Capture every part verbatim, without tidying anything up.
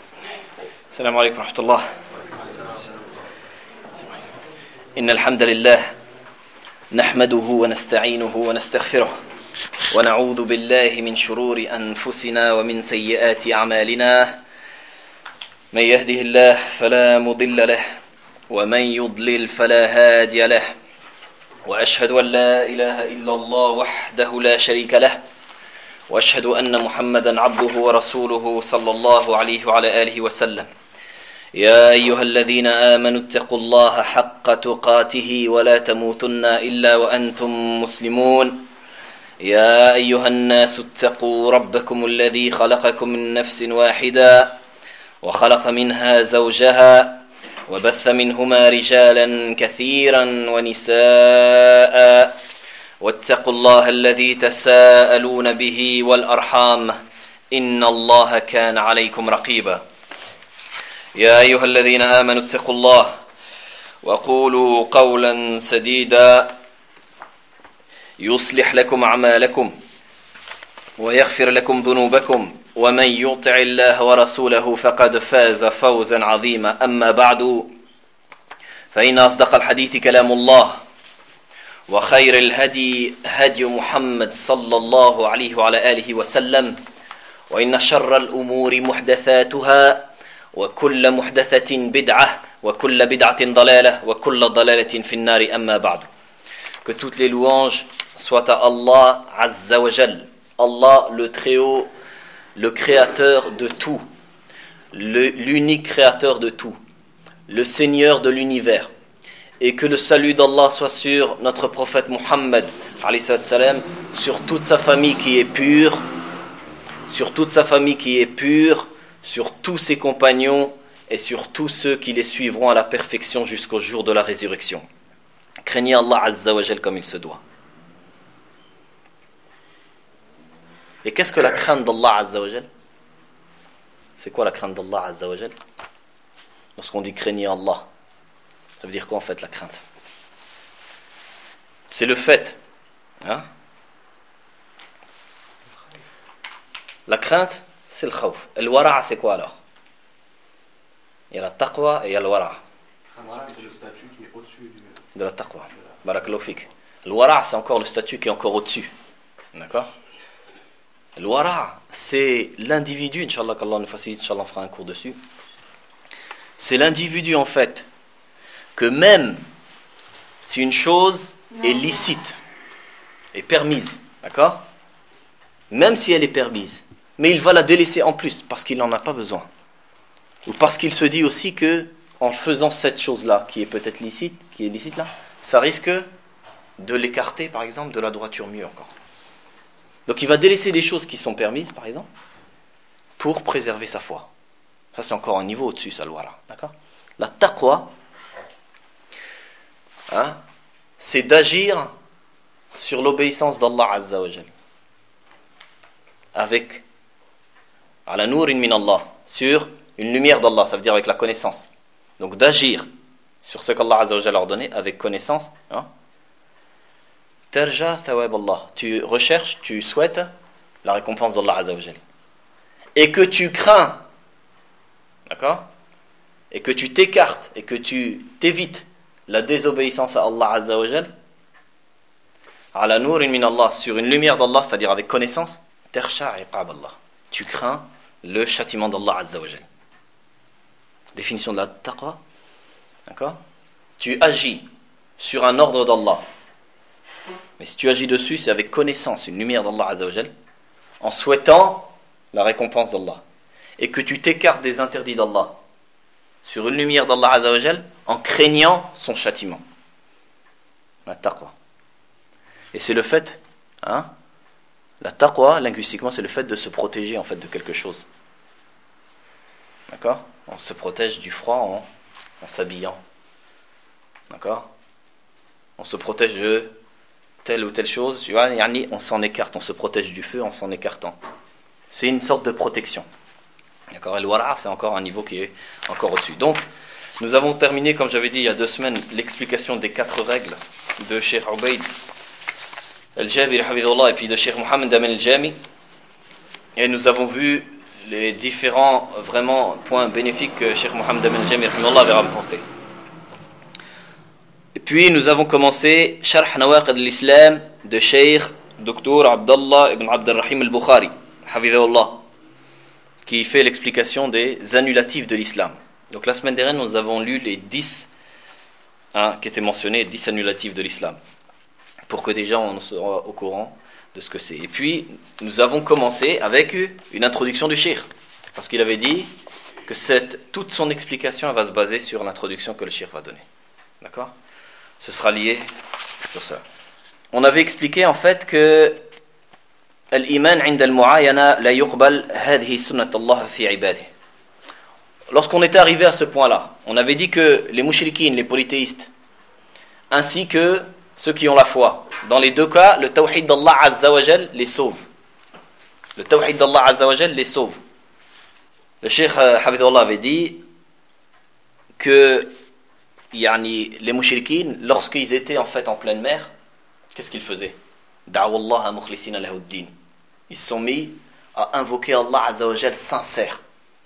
السلام عليكم ورحمة الله. إن الحمد لله نحمده ونستعينه ونستغفره ونعوذ بالله من شرور أنفسنا ومن سيئات أعمالنا. من يهده الله فلا مضل له ومن يضلل فلا هادي له. وأشهد أن لا إله إلا الله وحده لا شريك له وأشهد أن محمدا عبده ورسوله صلى الله عليه وعلى آله وسلم. يا أيها الذين آمنوا اتقوا الله حق تقاته ولا تموتن إلا وأنتم مسلمون. يا أيها الناس اتقوا ربكم الذي خلقكم من نفس واحدة وخلق منها زوجها وبث منهما رجالا كثيرا ونساء واتقوا الله الذي تساءلون به والأرحام إن الله كان عليكم رقيبا. يا أيها الذين آمنوا اتقوا الله وقولوا قولا سديدا يصلح لكم أعمالكم ويغفر لكم ذنوبكم ومن يطع الله ورسوله فقد فاز فوزا عظيما. أما بعد فإن أصدق الحديث كلام الله وخير الهدي هدي محمد صلى الله عليه وعلى آله وسلم وإن شر الأمور محدثاتها وكل محدثة بدعة وكل بدعة ضلالة وكل ضلالة في النار. أما بعد. Que toutes les louanges soient à Allah Azza wa Jal, Allah le Très-Haut, le créateur de tout, le, l'unique créateur de tout, le Seigneur de l'univers, et que le salut d'Allah soit sur notre prophète Muhammad alayhi salam, sur toute sa famille qui est pure, sur toute sa famille qui est pure, sur tous ses compagnons et sur tous ceux qui les suivront à la perfection jusqu'au jour de la résurrection. Craignez Allah Azza wa Jal comme il se doit. Et qu'est-ce que la crainte d'Allah Azza wa Jal? C'est quoi la crainte d'Allah Azza wa Jal? Lorsqu'on dit craignez Allah, ça veut dire quoi en fait la crainte? C'est le fait. Hein? La crainte, c'est le khawf. Et le wara', c'est quoi alors? Il y a la taqwa et il y a le wara'. C'est le statut qui est au-dessus du... de la taqwa. Barakallahu fik. Le wara', c'est encore le statut qui est encore au-dessus. D'accord? Le wara', c'est l'individu, Inch'Allah, qu'Allah nous facilite, Inch'Allah, on fera un cours dessus. C'est l'individu, en fait, que même si une chose est licite, est permise, d'accord? Même si elle est permise, mais il va la délaisser en plus, parce qu'il n'en a pas besoin. Ou parce qu'il se dit aussi que, en faisant cette chose-là, qui est peut-être licite, qui est licite là, ça risque de l'écarter, par exemple, de la droiture mieux encore. Donc il va délaisser des choses qui sont permises, par exemple, pour préserver sa foi. Ça, c'est encore un niveau au-dessus, ça, le wara. D'accord? La taqwa, hein, c'est d'agir sur l'obéissance d'Allah Azza wa Jal. Avec ala nourin min Allah, sur une lumière d'Allah, ça veut dire avec la connaissance. Donc d'agir sur ce qu'Allah Azza wa Jal a ordonné avec connaissance. Hein? Tarja thawab Allah. Tu recherches, tu souhaites la récompense d'Allah Azza wa Jal. Et que tu crains, d'accord? Et que tu t'écartes et que tu t'évites la désobéissance à Allah Azza wa Jal. Ala nourin min Allah, sur une lumière d'Allah, c'est-à-dire avec connaissance. Tarsha iqab Allah. Tu crains le châtiment d'Allah Azza wa Jal. Définition de la taqwa. D'accord? Tu agis sur un ordre d'Allah. Mais si tu agis dessus, c'est avec connaissance, une lumière d'Allah Azza wa Jal, en souhaitant la récompense d'Allah. Et que tu t'écartes des interdits d'Allah sur une lumière d'Allah Azza wa Jal, en craignant son châtiment. La taqwa. Et c'est le fait, hein? La taqwa, linguistiquement, c'est le fait de se protéger en fait de quelque chose. D'accord? On se protège du froid en, en s'habillant. D'accord? On se protège de telle ou telle chose. On s'en écarte. On se protège du feu en s'en écartant. C'est une sorte de protection. D'accord? Et le wara', c'est encore un niveau qui est encore au-dessus. Donc, nous avons terminé, comme j'avais dit il y a deux semaines, l'explication des quatre règles de Cheikh Ubayd Al-Jabiri Hafidhullah et puis de Cheikh Mohammed Amin Al-Jami. Et nous avons vu les différents vraiment points bénéfiques que Cheikh Mohammed Amin Jami avait rapportés. Et puis nous avons commencé Sharh Nawaqid al-Islam de Cheikh Docteur Abdallah ibn Abdelrahim al-Bukhari, Hafidhahullah, qui fait l'explication des annulatifs de l'islam. Donc la semaine dernière, nous avons lu les dix hein, qui étaient mentionnés, les dix annulatifs de l'islam, pour que déjà on soit au courant de ce que c'est. Et puis, nous avons commencé avec une introduction du cheikh, parce qu'il avait dit que cette, toute son explication va se baser sur l'introduction que le cheikh va donner. D'accord ? Ce sera lié sur ça. On avait expliqué en fait que Al-Iman 'inda al-mu'ayana la yuqbal hadhihi sunnat Allah fi ibadihi. Lorsqu'on était arrivé à ce point-là, on avait dit que les mushrikines, les polythéistes, ainsi que ceux qui ont la foi, dans les deux cas, le tawhid d'Allah Azza wa Jal les sauve. Le tawhid d'Allah Azza wa Jal les sauve. Le cheikh Hafidhullah avait dit que yani, les mushrikines, lorsqu'ils étaient en fait en pleine mer, qu'est-ce qu'ils faisaient? Da'wallah mukhlisina lahuddin. Ils se sont mis à invoquer Allah Azza wa Jal sincère.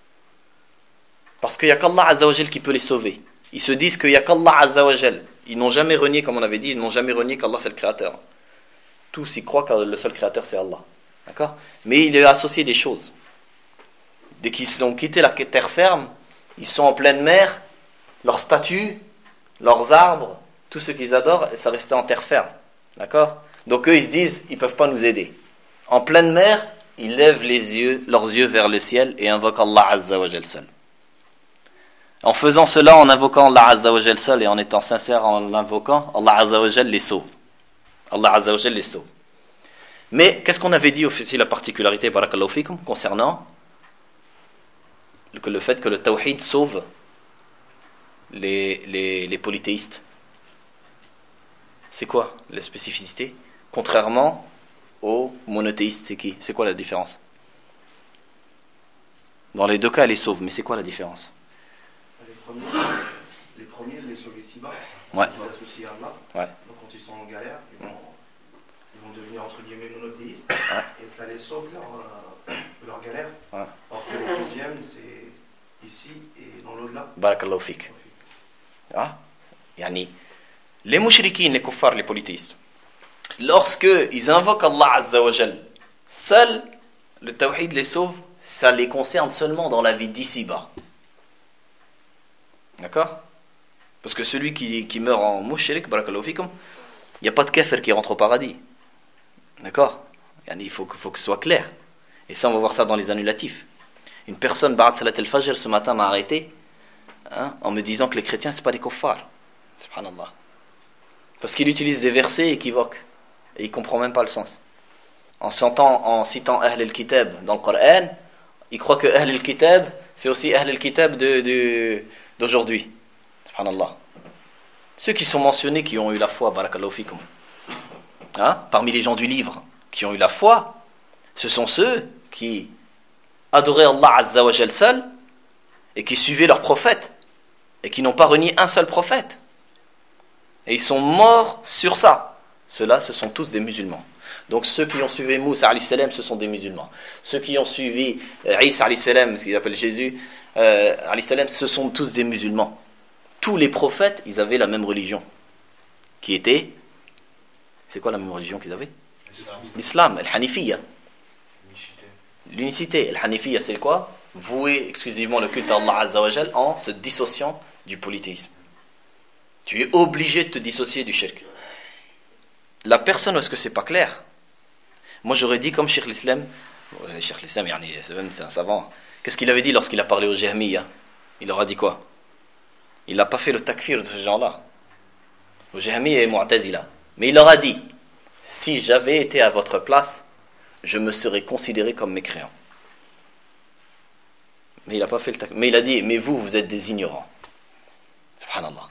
Parce qu'il n'y a qu'Allah Azza wa Jal qui peut les sauver. Ils se disent qu'il n'y a qu'Allah Azza wa Jal. Ils n'ont jamais renié, comme on avait dit, ils n'ont jamais renié qu'Allah c'est le créateur. Tous y croient que le seul créateur c'est Allah. D'accord? Mais il est associé des choses. Dès qu'ils ont quitté la terre ferme, ils sont en pleine mer, leurs statues, leurs arbres, tout ce qu'ils adorent, ça restait en terre ferme. D'accord? Donc eux ils se disent, ils ne peuvent pas nous aider. En pleine mer, ils lèvent les yeux, leurs yeux vers le ciel et invoquent Allah Azza wa Jal seul. En faisant cela, en invoquant Allah Azza wa Jal seul et en étant sincère en l'invoquant, Allah Azza wa Jal les sauve. Allah Azza wa Jal les sauve. Mais qu'est-ce qu'on avait dit aussi la particularité, barakallahu fikum, concernant que le fait que le tawhid sauve les, les, les polythéistes? C'est quoi la spécificité? Contrairement aux monothéistes, c'est qui? C'est quoi la différence? Dans les deux cas, elle les sauve, mais c'est quoi la différence? Les premiers, les premiers, les sauvent ici-bas, ouais. Ils associent à Allah. Ouais. Donc quand ils sont en galère, ils vont, ils vont devenir entre guillemets monothéistes. Ouais. Et ça les sauve leur, euh, leur galère. Ouais. Alors que le deuxième, c'est ici et dans l'au-delà. Barakallahu fik. Ah, yani, les mouchrikines, les kuffars, les polythéistes, lorsque ils invoquent Allah Azza wa Jal, seul le tawhid les sauve, ça les concerne seulement dans la vie d'ici-bas. D'accord? Parce que celui qui, qui meurt en mouchrik, barakallahu fikum, il n'y a pas de kafir qui rentre au paradis. D'accord? Il faut, faut que ce soit clair. Et ça, on va voir ça dans les annulatifs. Une personne, Ba'ad Salat al-Fajr, ce matin m'a arrêté hein, en me disant que les chrétiens, ce n'est pas des kuffars. Subhanallah. Parce qu'il utilise des versets équivoques. Et il ne comprend même pas le sens. En, citant, en citant Ahl al-Kitab dans le Coran, il croit que Ahl al-Kitab, c'est aussi Ahl al-Kitab de, de, d'aujourd'hui. Subhanallah. Ceux qui sont mentionnés, qui ont eu la foi, barakallahu fikum, hein, parmi les gens du livre, qui ont eu la foi, ce sont ceux qui adoraient Allah Azza wa Jal seul et qui suivaient leurs prophètes et qui n'ont pas renié un seul prophète. Et ils sont morts sur ça. Ceux-là, ce sont tous des musulmans. Donc ceux qui ont suivi Moussa alayhi salam, ce sont des musulmans. Ceux qui ont suivi Isa alayhi salam, ce qu'ils appellent Jésus euh, alayhi salam, ce sont tous des musulmans. Tous les prophètes, ils avaient la même religion. Qui était, c'est quoi la même religion qu'ils avaient? L'islam, al-Hanifiyya. L'unicité. Al-Hanifiyya, c'est quoi? Vouer exclusivement le culte à Allah Azza wa Jal en se dissociant du polythéisme. Tu es obligé de te dissocier du shirk. La personne, est-ce que c'est pas clair? Moi j'aurais dit comme Cheikh l'Islam, euh, Cheikh l'Islam, c'est même c'est un savant. Qu'est-ce qu'il avait dit lorsqu'il a parlé aux Jahmiya? Il leur a dit quoi? Il n'a pas fait le takfir de ce genre-là. Aux Jahmiya et Mu'tazila. Mais il leur a dit, si j'avais été à votre place, je me serais considéré comme mécréant. Mais il n'a pas fait le takfir. Mais il a dit, mais vous, vous êtes des ignorants. Subhanallah.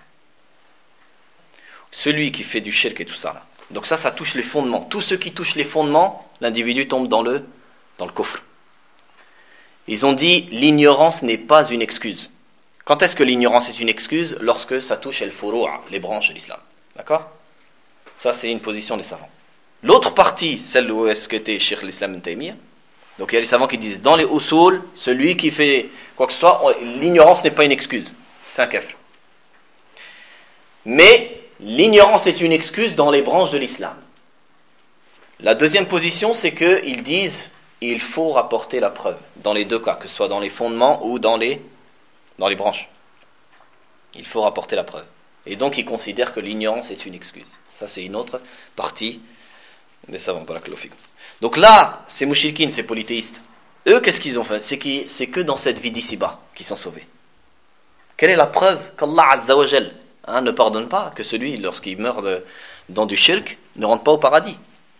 Celui qui fait du shirk et tout ça là. Donc ça, ça touche les fondements. Tous ceux qui touchent les fondements, l'individu tombe dans le, dans le kufr. Ils ont dit, l'ignorance n'est pas une excuse. Quand est-ce que l'ignorance est une excuse? Lorsque ça touche el furu'a, les branches de l'islam. D'accord? Ça, c'est une position des savants. L'autre partie, celle où est-ce qu'était Cheikh l'Islam ibn Taymiyyah, Donc il y a les savants qui disent, dans les usul, celui qui fait quoi que ce soit, l'ignorance n'est pas une excuse. C'est un kafir. Mais l'ignorance est une excuse dans les branches de l'islam. La deuxième position, c'est qu'ils disent, il faut rapporter la preuve, dans les deux cas, que ce soit dans les fondements ou dans les, dans les branches. Il faut rapporter la preuve. Et donc ils considèrent que l'ignorance est une excuse. Ça c'est une autre partie des savants. Donc là, ces mouchriquines, ces polythéistes, eux qu'est-ce qu'ils ont fait? C'est, qu'ils, c'est que dans cette vie d'ici-bas qu'ils sont sauvés. Quelle est la preuve qu'Allah Azza wa Jal hein, ne pardonne pas, que celui, lorsqu'il meurt de, dans du shirk, ne rentre pas au paradis?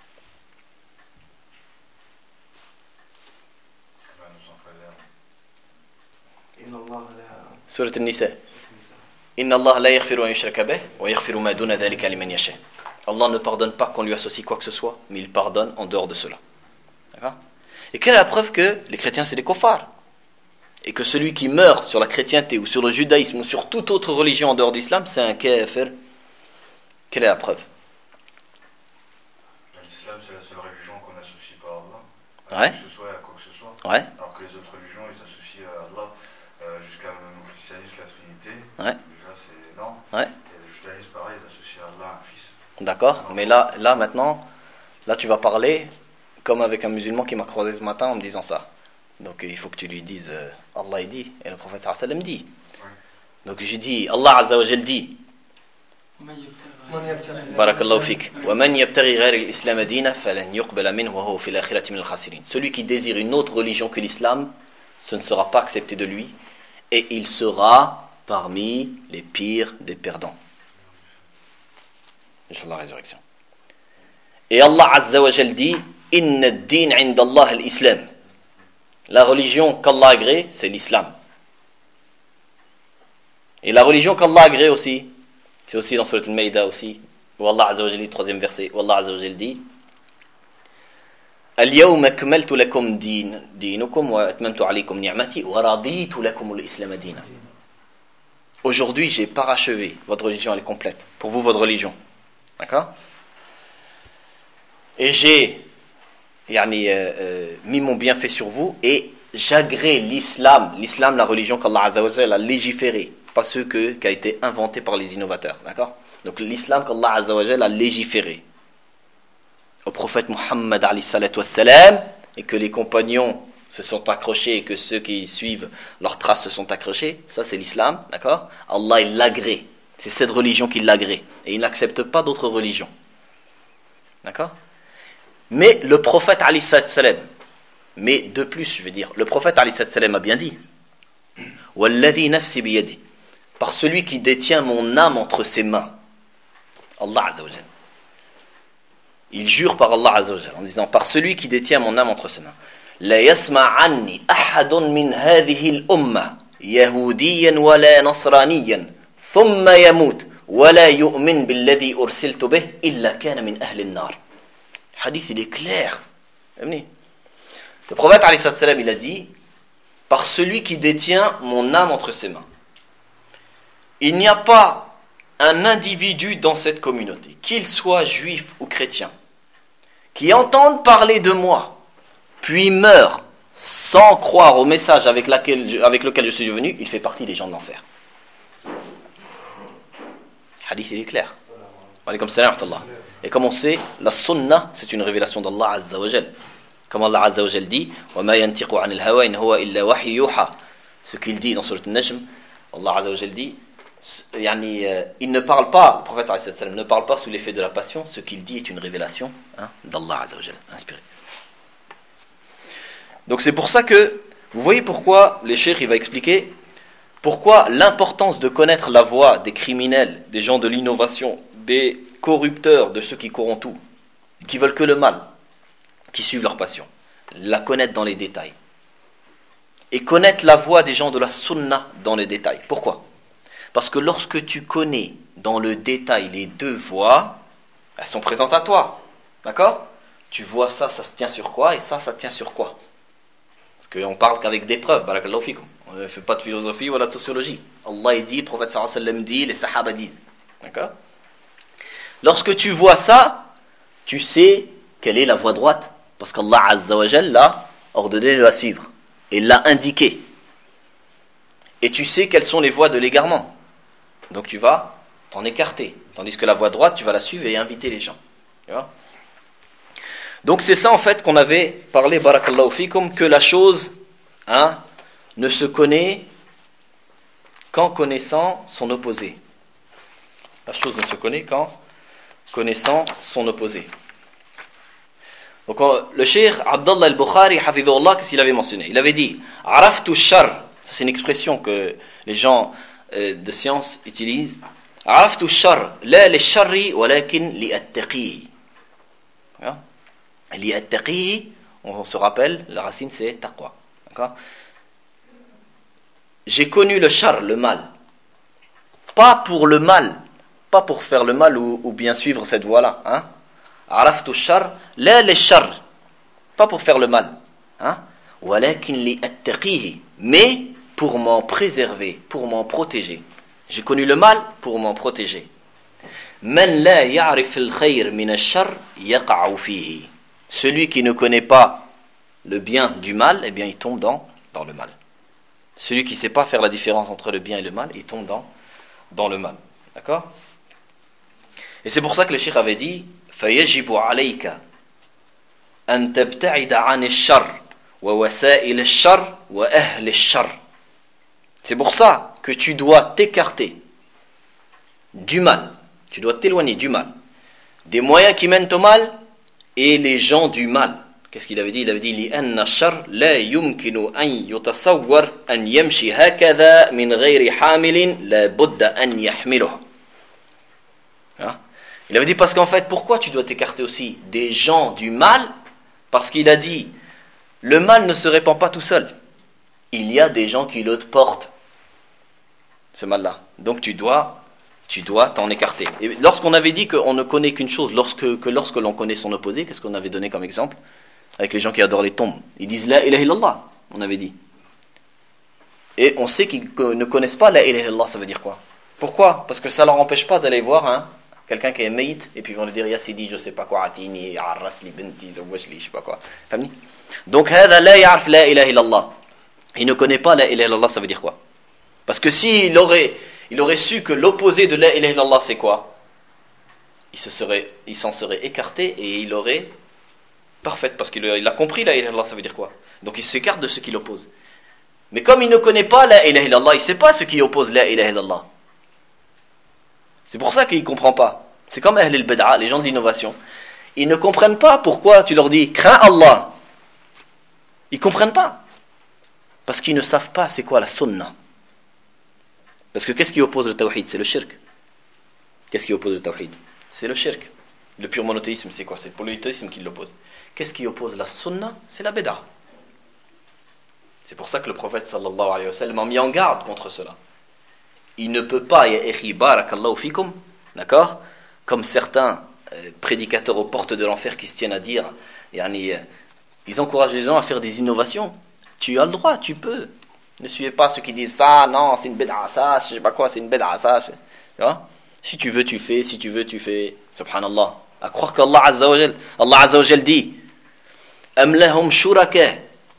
Surat An-Nisa. Inna Allah la yaghfiru an yushraka bih wa yaghfiru ma duna dhalika liman yasha. Allah ne pardonne pas qu'on lui associe quoi que ce soit, mais il pardonne en dehors de cela. D'accord? Et quelle est la preuve que les chrétiens c'est des kuffars? Et que celui qui meurt sur la chrétienté ou sur le judaïsme ou sur toute autre religion en dehors d'islam, c'est un kafir. Quelle est la preuve? L'islam c'est la seule religion qu'on n'associe pas à Allah. À Ouais. quoi que ce soit et à quoi que ce soit. Ouais. Alors que les autres religions ils s'associent à Allah euh, jusqu'à même au christianisme, la Trinité. Ouais. Déjà c'est énorme. Ouais. Et le judaïsme pareil, ils associent à Allah un fils. D'accord, mais là, là maintenant, là tu vas parler comme avec un musulman qui m'a croisé ce matin en me disant ça. Donc il faut que tu lui dises euh, Allah il dit et le prophète sallallahu alayhi wa sallam dit. Ouais. Donc je dis Allah Azza wa Jal dit. Barakallahu fik. Wa man yabtaghi ghayra al-islam dinan falan yuqbala minhu wa huwa fil akhirati min al-khasirin. Celui qui désire une autre religion que l'islam, ce ne sera pas accepté de lui et il sera parmi les pires des perdants. Inch'Allah, la résurrection. Et Allah Azza wa Jal dit Inna ad-din 'inda Allah al-islam. La religion qu'Allah a agréée, c'est l'islam. Et la religion qu'Allah a agréée aussi, c'est aussi dans Surat Al-Maïda aussi, où Allah Azza wa Jal dit, troisième verset, où Allah Azza wa Jal dit Al-yawma akmaltu lakum din, dinukum wa atmamtu alaykum ni'mati wa raditu lakum al-islam dinan. Aujourd'hui, j'ai parachevé, votre religion elle est complète. Pour vous, votre religion. D'accord? Et j'ai yani, euh, euh, mis mon bienfait sur vous et j'agrée l'islam, l'islam, la religion qu'Allah Azza wa Jalla a légiférée, pas ceux que, qui a été inventé par les innovateurs. D'accord? Donc l'islam qu'Allah Azza wa Jalla a légiféré au prophète Muhammad alayhi salatu wassalam et que les compagnons se sont accrochés et que ceux qui suivent leurs traces se sont accrochés, ça c'est l'islam, d'accord? Allah il l'agrée, c'est cette religion qui l'agrée et il n'accepte pas d'autres religions, d'accord? Mais le prophète alayhi salatu wassalam, mais de plus je veux dire, le prophète alayhi salatu wassalam a bien dit Walladhi nafsi biyadi, par celui qui détient mon âme entre ses mains, Allah Azza wa Jalla. Il jure par Allah Azza wa Jalla en disant par celui qui détient mon âme entre ses mains. لا يسمع عني أحد من هذه الأمة يهوديا ولا نصرانيا ثم يموت ولا يؤمن بالذي أرسلت به إلا كان من أهل النار. Hadith il est clair. Le prophète alayhi salam il a dit par celui qui détient mon âme entre ses mains. Il n'y a pas un individu dans cette communauté, qu'il soit juif ou chrétien, qui entende parler de moi puis meurt sans croire au message avec, laquelle, avec lequel je suis venu, il fait partie des gens de l'enfer. Hadith, il est clair. Alaykum salam wa rahmatullah. Et comme on sait, la sunna, c'est une révélation d'Allah Azza wa Jal. Comme Allah Azza wa Jal dit, وَمَا يَنْتِقُ عَنِ الْهَوَى إِنْ هُوَ إِلَّا وَحْيٌ يُوحَى. Ce qu'il dit dans Surat An-Najm, Allah Azza wa Jal dit, yani, euh, il ne parle pas, le prophète alayhi salam ne parle pas sous l'effet de la passion, ce qu'il dit est une révélation hein, d'Allah Azza wa Jal, inspirée. Donc c'est pour ça que, vous voyez pourquoi, les cheikhs, il va expliquer, pourquoi l'importance de connaître la voie des criminels, des gens de l'innovation, des corrupteurs, de ceux qui corrompent tout, qui veulent que le mal, qui suivent leur passion, la connaître dans les détails. Et connaître la voie des gens de la sunna dans les détails. Pourquoi? Parce que lorsque tu connais dans le détail les deux voies, elles sont présentes à toi. D'accord? Tu vois ça, ça se tient sur quoi, et ça, ça tient sur quoi? Parce qu'on parle qu'avec des preuves, barakallahu fikum. On ne fait pas de philosophie ou de sociologie. Allah dit, le prophète sallallahu alayhi wa sallam dit, les sahaba disent. D'accord? Lorsque tu vois ça, tu sais quelle est la voie droite. Parce qu'Allah Azza wa Jalla l'a ordonné de la suivre. Et il l'a indiqué. Et tu sais quelles sont les voies de l'égarement. Donc tu vas t'en écarter. Tandis que la voie droite, tu vas la suivre et inviter les gens. Tu vois ? Donc c'est ça en fait qu'on avait parlé, barakallahu fikum, que la chose hein, ne se connaît qu'en connaissant son opposé. La chose ne se connaît qu'en connaissant son opposé. Donc le cheikh Abdallah al-Bukhari, hafidhullah, qu'est-ce qu'il avait mentionné ? Il avait dit « Araftu shar », ça c'est une expression que les gens euh, de science utilisent. « Araftu shar, la li sharri, walakin li attaqihi ». Li attaqihi, on se rappelle, la racine c'est taqwa. D'accord ? J'ai connu le shar, le mal. Pas pour le mal, pas pour faire le mal ou, ou bien suivre cette voie-là. Hein? Araftu shar, la li shar. Pas pour faire le mal. Hein? Walakin li attaqihi. Mais pour m'en préserver, pour m'en protéger. J'ai connu le mal pour m'en protéger. Man la ya'rif al-khayr min ash-shar yaqa'u fihi. Celui qui ne connaît pas le bien du mal, eh bien il tombe dans, dans le mal. Celui qui ne sait pas faire la différence entre le bien et le mal, il tombe dans, dans le mal. D'accord ? Et c'est pour ça que le cheikh avait dit فَيَجِبُ عَلَيْكَ أَن تَبْتَعِدَ عَنِ الشَّرِّ وَوَسَائِلِ الشَّرِّ وَأَهْلِ الشَّرِّ. C'est pour ça que tu dois t'écarter du mal. Tu dois t'éloigner du mal. Des moyens qui mènent au mal et les gens du mal. Qu'est-ce qu'il avait dit ? Il avait dit لِأَنَّ الشَّرِّ لَا يُمْكِنُ أَن يُتَصَوَّرْ أَن يَمْشِي هَكَذَا مِنْ غَيْرِ حَامِلٍ لَا بُدَّ أَن يَحْمِلُهُ. Il avait dit parce qu'en fait, pourquoi tu dois t'écarter aussi des gens du mal ? Parce qu'il a dit le mal ne se répand pas tout seul. Il y a des gens qui le portent, ce mal-là. Donc tu dois tu dois t'en écarter. Et lorsqu'on avait dit qu'on ne connaît qu'une chose, lorsque, que lorsque l'on connaît son opposé, qu'est-ce qu'on avait donné comme exemple ? Avec les gens qui adorent les tombes. Ils disent la ilaha illallah, on avait dit. Et on sait qu'ils ne connaissent pas la ilaha illallah, ça veut dire quoi ? Pourquoi ? Parce que ça ne leur empêche pas d'aller voir hein, quelqu'un qui est maït, et puis ils vont lui dire ya sidi, je sais pas quoi, atini, arras li binti, zawajli, je sais pas quoi. Donc, hada la ya'rif la ilaha illallah. Il ne connaît pas la ilaha illallah, ça veut dire quoi ? Parce que s'il aurait, il aurait su que l'opposé de la ilaha illallah, c'est quoi ? Il se serait, il s'en serait écarté et il aurait parfait, parce qu'il il a compris la ilaha illallah, ça veut dire quoi ? Donc il s'écarte de ce qui l'oppose. Mais comme il ne connaît pas la ilaha illallah, il ne sait pas ce qui oppose la ilaha illallah. C'est pour ça qu'il ne comprend pas. C'est comme Ahl al-Bid'a, les gens de l'innovation. Ils ne comprennent pas pourquoi tu leur dis crains Allah. Ils ne comprennent pas. Parce qu'ils ne savent pas c'est quoi la sunna. Parce que qu'est-ce qui oppose le tawhid ? C'est le shirk. Qu'est-ce qui oppose le tawhid ? C'est le shirk. Le pur monothéisme, c'est quoi ? C'est le polythéisme qui l'oppose. Qu'est-ce qui oppose la sunna ? C'est la bid'a. C'est pour ça que le prophète sallallahu alayhi wa sallam a mis en garde contre cela. Il ne peut pas, ya akhi barakallahu fikum, d'accord ? Comme certains euh, prédicateurs aux portes de l'enfer qui se tiennent à dire, yani, euh, ils encouragent les gens à faire des innovations. Tu as le droit, tu peux. Ne suivez pas ceux qui disent ça, non, c'est une bid'a, ça, je sais pas quoi, c'est une bid'a, ça. Tu vois ? Si tu veux, tu fais, si tu veux, tu fais. Subhanallah. À croire qu'Allah Azza wa Jal, Allah Azza wa Jal dit Am lahum shuraka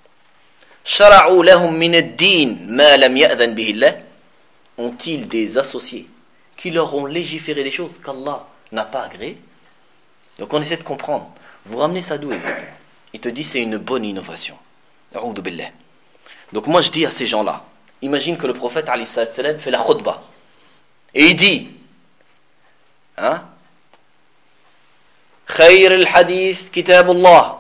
shara'u lahum min ad-din ma lam ya'dhan bihi Allah. Ont-ils des associés qui leur ont légiféré des choses qu'Allah n'a pas agréées ? Donc on essaie de comprendre. Vous ramenez ça d'où exactement ? Il te dit c'est une bonne innovation. A'oudhu billah. Donc moi je dis à ces gens-là, imagine que le prophète alayhi salam fait la khutbah et il dit hein, khayr al-hadith kitabullah.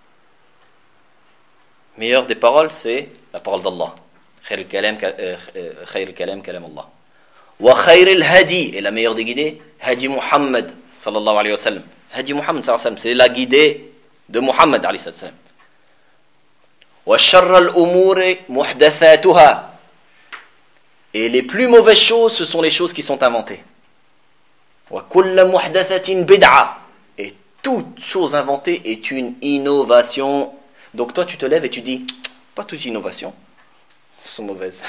Meilleure des paroles, c'est la parole d'Allah. Khayr al-kalam khayr al-kalam kalam Allah. Wa khayr al-hadi, et la meilleure des guidées, hadi Muhammad sallallahu alayhi wa sallam. Hadi Muhammad sallallahu alayhi wa sallam, c'est la guidée de Muhammad alayhi salam. Wa sharr al-umuri muhdathatuha. Et les plus mauvaises choses, ce sont les choses qui sont inventées. Wa kullu muhdathatin bid'a. Et toute chose inventée est une innovation. Donc toi tu te lèves et tu dis pas toute innovation sont mauvaises.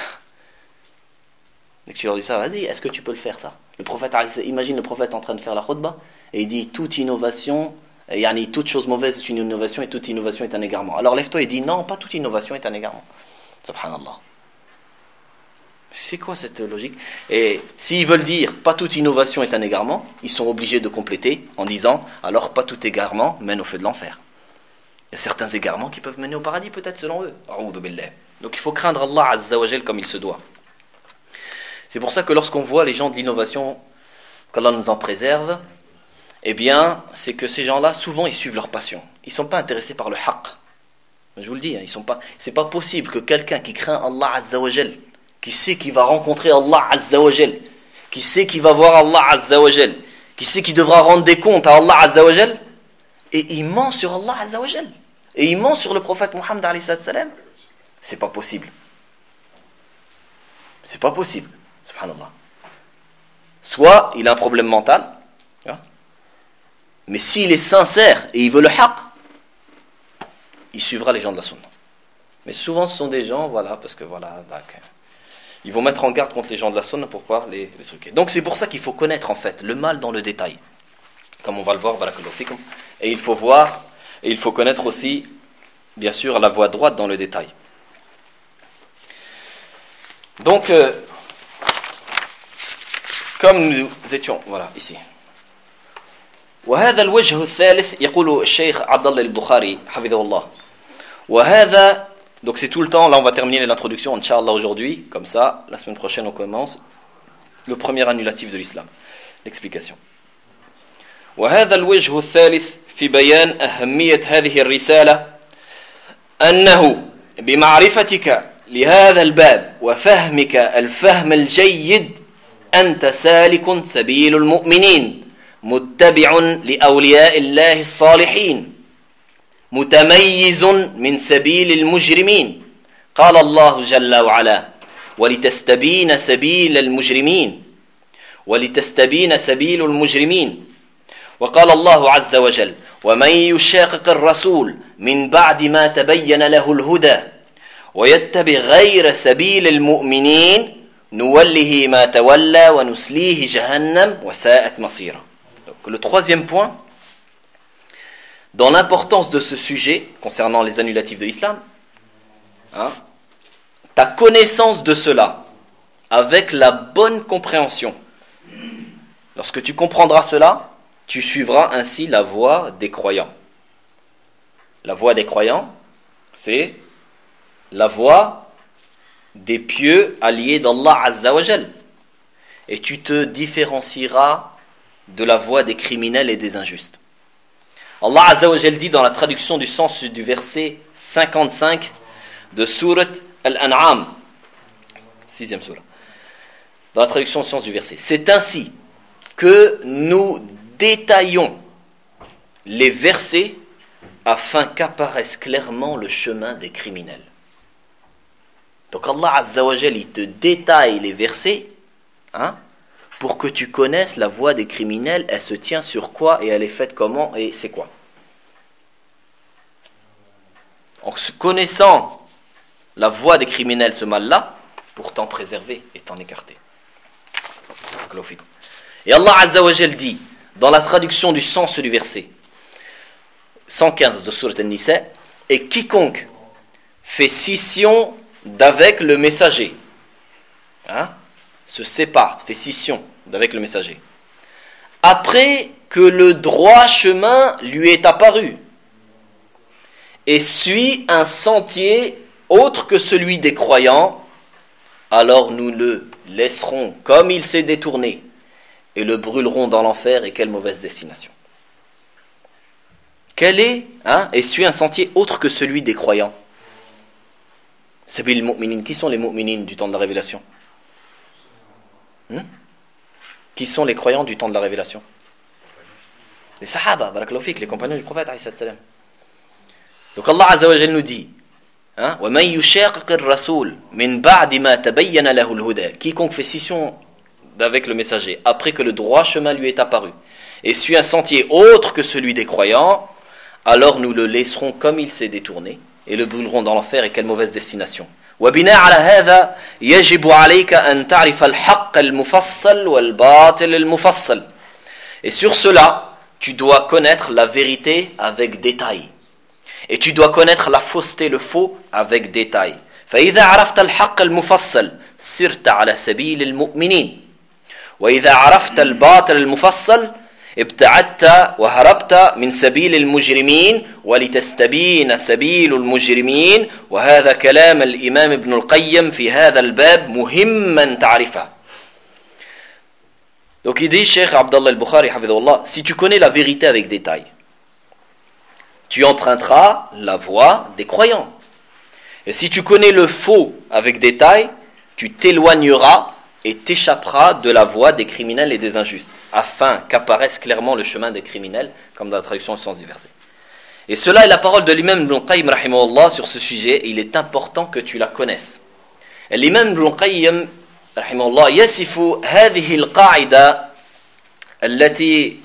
Et tu leur dis ça, vas-y, est-ce que tu peux le faire ça ? Le prophète, imagine le prophète en train de faire la khutbah et il dit toute innovation yani, toute chose mauvaise est une innovation et toute innovation est un égarement. Alors lève-toi et dis non, pas toute innovation est un égarement. Subhanallah. C'est quoi cette logique? Et s'ils veulent dire pas toute innovation est un égarement, ils sont obligés de compléter en disant alors pas tout égarement mène au feu de l'enfer. Il y a certains égarements qui peuvent mener au paradis peut-être selon eux. Donc il faut craindre Allah Azza wa Jal comme il se doit. C'est pour ça que lorsqu'on voit les gens de l'innovation, qu'Allah nous en préserve, eh bien c'est que ces gens-là souvent ils suivent leur passion. Ils ne sont pas intéressés par le haqq. Je vous le dis, hein, ils sont pas. C'est pas possible que quelqu'un qui craint Allah Azza wa Jal, qui sait qu'il va rencontrer Allah Azza wa Jal, qui sait qu'il va voir Allah Azza wa Jal, qui sait qu'il devra rendre des comptes à Allah Azza wa Jal, et il ment sur Allah Azza wa Jal, et il ment sur le prophète Muhammad alayhi salam, c'est pas possible. C'est pas possible, subhanallah. Soit il a un problème mental, mais s'il est sincère et il veut le haqq, il suivra les gens de la sunna. Mais souvent ce sont des gens, voilà, parce que voilà, ils vont mettre en garde contre les gens de la sunna pour pouvoir les, les truquer. Donc c'est pour ça qu'il faut connaître en fait le mal dans le détail, comme on va le voir, barakallahu fikum. Et il faut voir, et il faut connaître aussi, bien sûr, la voie droite dans le détail. Donc, euh, comme nous étions, voilà, ici. وهذا الوجه الثالث يقول الشيخ عبد الله البخاري حفظه الله وهذا. Donc c'est tout le temps, là on va terminer l'introduction Inch'Allah aujourd'hui, comme ça la semaine prochaine on commence le premier annulatif de l'islam, l'explication. وهذا الوجه الثالث في بيان أهمية هذه الرسالة أنه بمعرفتك لهذا الباب وفهمك الفهم الجيد أنت سالك سبيل المؤمنين متبع لأولياء الله الصالحين متميز من سبيل المجرمين قال الله جل وعلا ولتستبين سبيل المجرمين ولتستبين سبيل المجرمين وقال الله عز وجل ومن يشاقق الرسول من بعد ما تبين له الهدى ويتبع غير سبيل المؤمنين نوله ما تولى ونسليه جهنم وساءت مصيرا. Donc le troisième point dans l'importance de ce sujet concernant les annulatifs de l'islam, hein, ta connaissance de cela avec la bonne compréhension. Lorsque tu comprendras cela, tu suivras ainsi la voie des croyants. La voie des croyants, c'est la voie des pieux alliés d'Allah Azza wa Jal. Et tu te différencieras de la voie des criminels et des injustes. Allah Azza wa Jal dit dans la traduction du sens du verset cinquante-cinq de Surat Al-An'am, sixième surah, dans la traduction du sens du verset, c'est ainsi que nous détaillons les versets afin qu'apparaisse clairement le chemin des criminels. Donc Allah Azza wa Jal, il te détaille les versets, hein, pour que tu connaisses la voie des criminels, elle se tient sur quoi et elle est faite comment et c'est quoi. En connaissant la voie des criminels, ce mal-là, pour t'en préserver et t'en écarter. Et Allah Azza wa Jal dit, dans la traduction du sens du verset cent quinze de Surat An-Nisa, et quiconque fait scission d'avec le messager, hein, se sépare, fait scission d'avec le messager, après que le droit chemin lui est apparu, et suit un sentier autre que celui des croyants, alors nous le laisserons comme il s'est détourné, et le brûlerons dans l'enfer, et quelle mauvaise destination. Quel est, hein, et suit un sentier autre que celui des croyants. Sabil mu'minin. Qui sont les mu'minin du temps de la révélation? hmm Qui sont les croyants du temps de la révélation? Les sahaba, barakallahu fik, les compagnons du prophète alayhi salam. Donc Allah Azza wa Jalla nous dit, hein, وَمَنْ يُشَاقِقِ الرَّسُولِ مِنْ بَعْدِ مَا تَبَيَّنَ لَهُ الْهُدَى. Quiconque fait scission d'avec le messager après que le droit chemin lui est apparu et suit un sentier autre que celui des croyants, alors nous le laisserons comme il s'est détourné et le brûlerons dans l'enfer, et quelle mauvaise destination. وبناء على هذا يجب عليك أن تعرف الحق المفصل والباطل المفصل. Et sur cela, tu dois connaître la vérité avec détail. Et tu dois connaître la fausseté, le faux, avec détail. فإذا عرفت الحق المفصل سرت على سبيل المؤمنين وإذا عرفت الباطل المفصل ابتعدت وهربت من سبيل المجرمين ولتستبين سبيل المجرمين وهذا كلام الإمام ابن القيم في هذا الباب مهما تعرفه. Donc il dit, Cheikh Abdallah al-Bukhari, si tu connais la vérité avec détail, tu emprunteras la voie des croyants. Et si tu connais le faux avec détail, tu t'éloigneras et t'échapperas de la voie des criminels et des injustes, afin qu'apparaisse clairement le chemin des criminels, comme dans la traduction au sens du verset. Et cela est la parole de l'imam Ibn Qayyim rahimahullah sur ce sujet, et il est important que tu la connaisses. Et l'imam Ibn Qayyim rahimahullah yasifu هذه القاعدة التي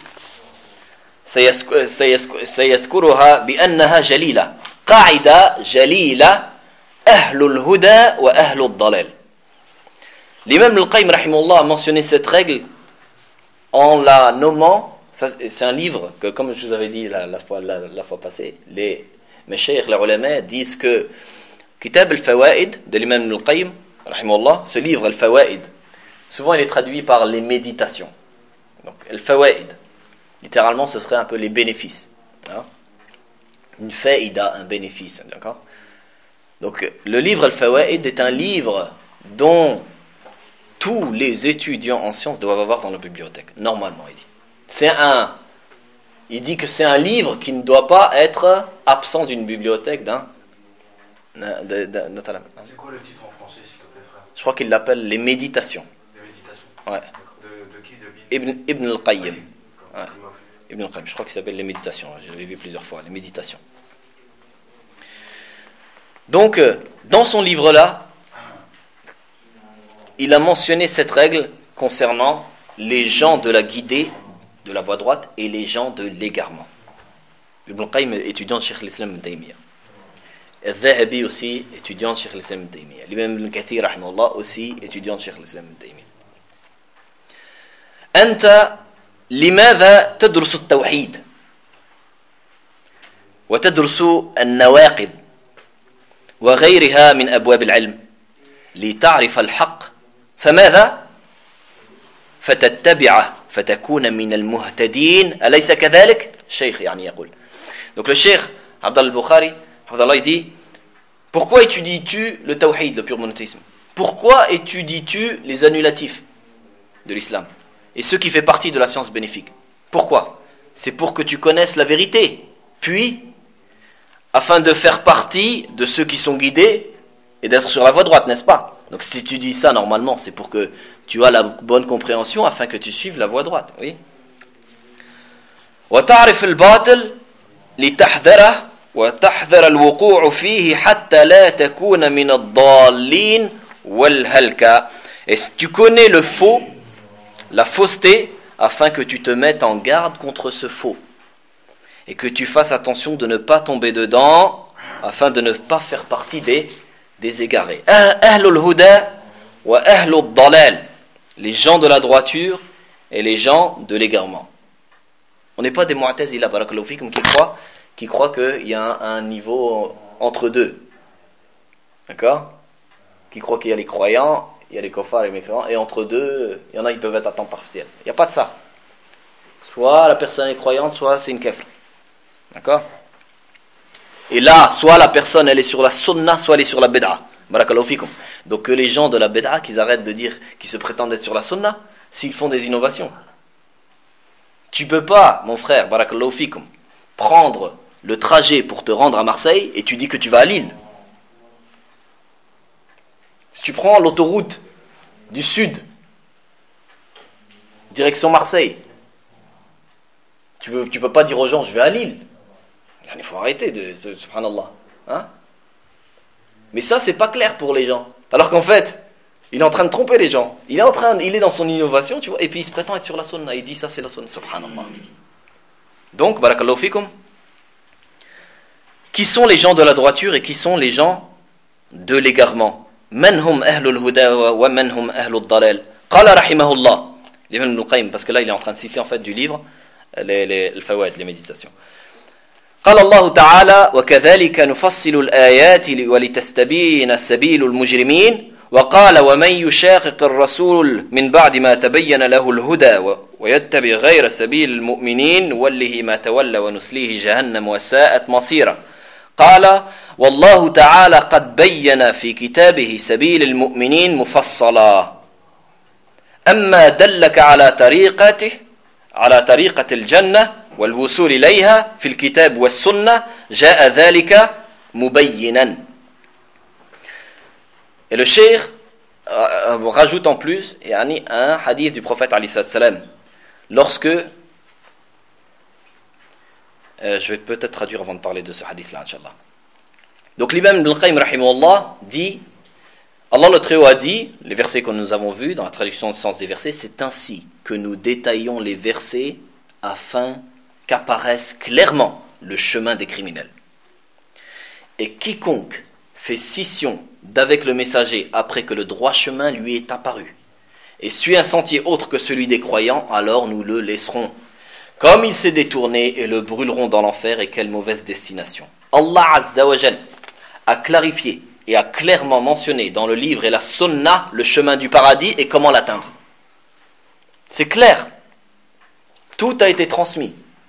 سيذكرها بأنها جليلة قاعدة جليلة أهل الهدى وأهل الضلال. L'imam al-Qayyim rahimahullah a mentionné cette règle en la nommant, ça, c'est un livre que, comme je vous avais dit la, la, fois, la, la fois passée, les meshayikh, les ulama disent que Kitab al-Fawaid de l'imam al-Qayyim rahimahullah, ce livre al-Fawaid, souvent il est traduit par les méditations. Donc al-Fawaid, littéralement ce serait un peu les bénéfices. Hein? Une faïda, un bénéfice, d'accord? Donc le livre al-Fawaid est un livre dont tous les étudiants en sciences doivent avoir dans la bibliothèque, normalement il dit. C'est un, il dit que c'est un livre qui ne doit pas être absent d'une bibliothèque d'un, d'un, d'un, d'un, d'un C'est quoi le titre en français, s'il te plaît, frère? Je crois qu'il l'appelle les méditations. Les méditations. Ouais. De, de qui de Ibn, Ibn al-Qayyim. Ouais. Ouais. Ibn al-Qayyim, je crois qu'il s'appelle les méditations. Je l'avais vu plusieurs fois, les méditations. Donc, dans son livre-là, il a mentionné cette règle concernant les gens de la guidée, de la voie droite, et les gens de l'égarement. Ibn al-Qayyim, étudiant de Cheikh al-Islam ibn Taymiyyah. Al-Dhahabi aussi, étudiant de Cheikh al-Islam ibn Taymiyyah. L'imam ibn Kathir, rahimahullah, aussi, étudiant de Cheikh al-Islam ibn Taymiyyah. أنت لماذا تدرس التوحيد وتدرس النواقض وغيرها من أبواب العلم لتعرف الحق فماذا فتتبعه فتكون من المهتدين أليس كذلك الشيخ يعني يقول. Donc le cheikh Abdallah al-Bukhari il dit, pourquoi étudies-tu le tawhid, le pur monothéisme? Pourquoi étudies-tu les annulatifs de l'islam et ce qui fait partie de la science bénéfique? Pourquoi? C'est pour que tu connaisses la vérité, puis afin de faire partie de ceux qui sont guidés et d'être sur la voie droite, n'est-ce pas? Donc si tu dis ça normalement, c'est pour que tu as la bonne compréhension afin que tu suives la voie droite, oui. وتعرف الباطل لتحذره وتحذر الوقوع فيه حتى لا تكون من الضالين والهلكة. Et si tu connais le faux, la fausseté, afin que tu te mettes en garde contre ce faux et que tu fasses attention de ne pas tomber dedans, afin de ne pas faire partie des, des égarés. Ahlul huda wa ahlul dalal, les gens de la droiture et les gens de l'égarement. On n'est pas des mu'tazila, barakallahu fikum, qui croient qui croient qu'il y a un, un niveau entre deux. D'accord? Qui croient qu'il y a les croyants, il y a les kofars et les mécréants, et entre deux, il y en a qui peuvent être à temps partiel. Il n'y a pas de ça. Soit la personne est croyante, soit c'est une kafr. D'accord? Et là, soit la personne elle est sur la sunna, soit elle est sur la bid'a. Barakallahu fikum. Donc que les gens de la bid'a, qu'ils arrêtent de dire qu'ils se prétendent être sur la sunna, s'ils font des innovations. Tu peux pas, mon frère, barakallahu fikum, prendre le trajet pour te rendre à Marseille et tu dis que tu vas à Lille. Si tu prends l'autoroute du sud, direction Marseille, tu peux, tu peux pas dire aux gens je vais à Lille. Il faut arrêter de subhanallah. Hein? Mais ça c'est pas clair pour les gens. Alors qu'en fait, il est en train de tromper les gens. Il est en train, il est dans son innovation, tu vois, et puis il se prétend être sur la sunna. Il dit ça c'est la sunna, subhanallah. Donc, barakallahu fikum, qui sont les gens de la droiture et qui sont les gens de l'égarement? Man hum ahlul huda wa man hum ahlul dalal. Qala rahimahullah. L'imam Ibn Qayyim, parce que là il est en train de citer en fait du livre les, les, les fawaid, les méditations. قال الله تعالى وكذلك نفصل الآيات ولتستبين سبيل المجرمين وقال ومن يشاقق الرسول من بعد ما تبين له الهدى ويتبع غير سبيل المؤمنين نوله ما تولى ونسليه جهنم وساءت مصيرا قال والله تعالى قد بين في كتابه سبيل المؤمنين مفصلا أما دلك على طريقته على طريقة الجنة والوصول إليها في الكتاب والسنة جاء ذلك مبينا. Et le cheikh euh, rajoute en plus yani, un hadith du prophète alayhi salam lorsque euh, je vais peut-être traduire avant de parler de ce hadith là inchallah. Donc l'imam Ibn al-Qayyim rahimahullah dit Allah le Très-Haut a dit, les versets que nous avons vus dans la traduction du sens des versets, c'est ainsi que nous détaillons les versets afin qu'apparaisse clairement le chemin des criminels. Et quiconque fait scission d'avec le messager après que le droit chemin lui est apparu et suit un sentier autre que celui des croyants, alors nous le laisserons comme il s'est détourné et le brûlerons dans l'enfer, et quelle mauvaise destination. Allah Azza wa Jal a clarifié et a clairement mentionné dans le livre et la sunna le chemin du paradis et comment l'atteindre. C'est clair. Tout a été transmis.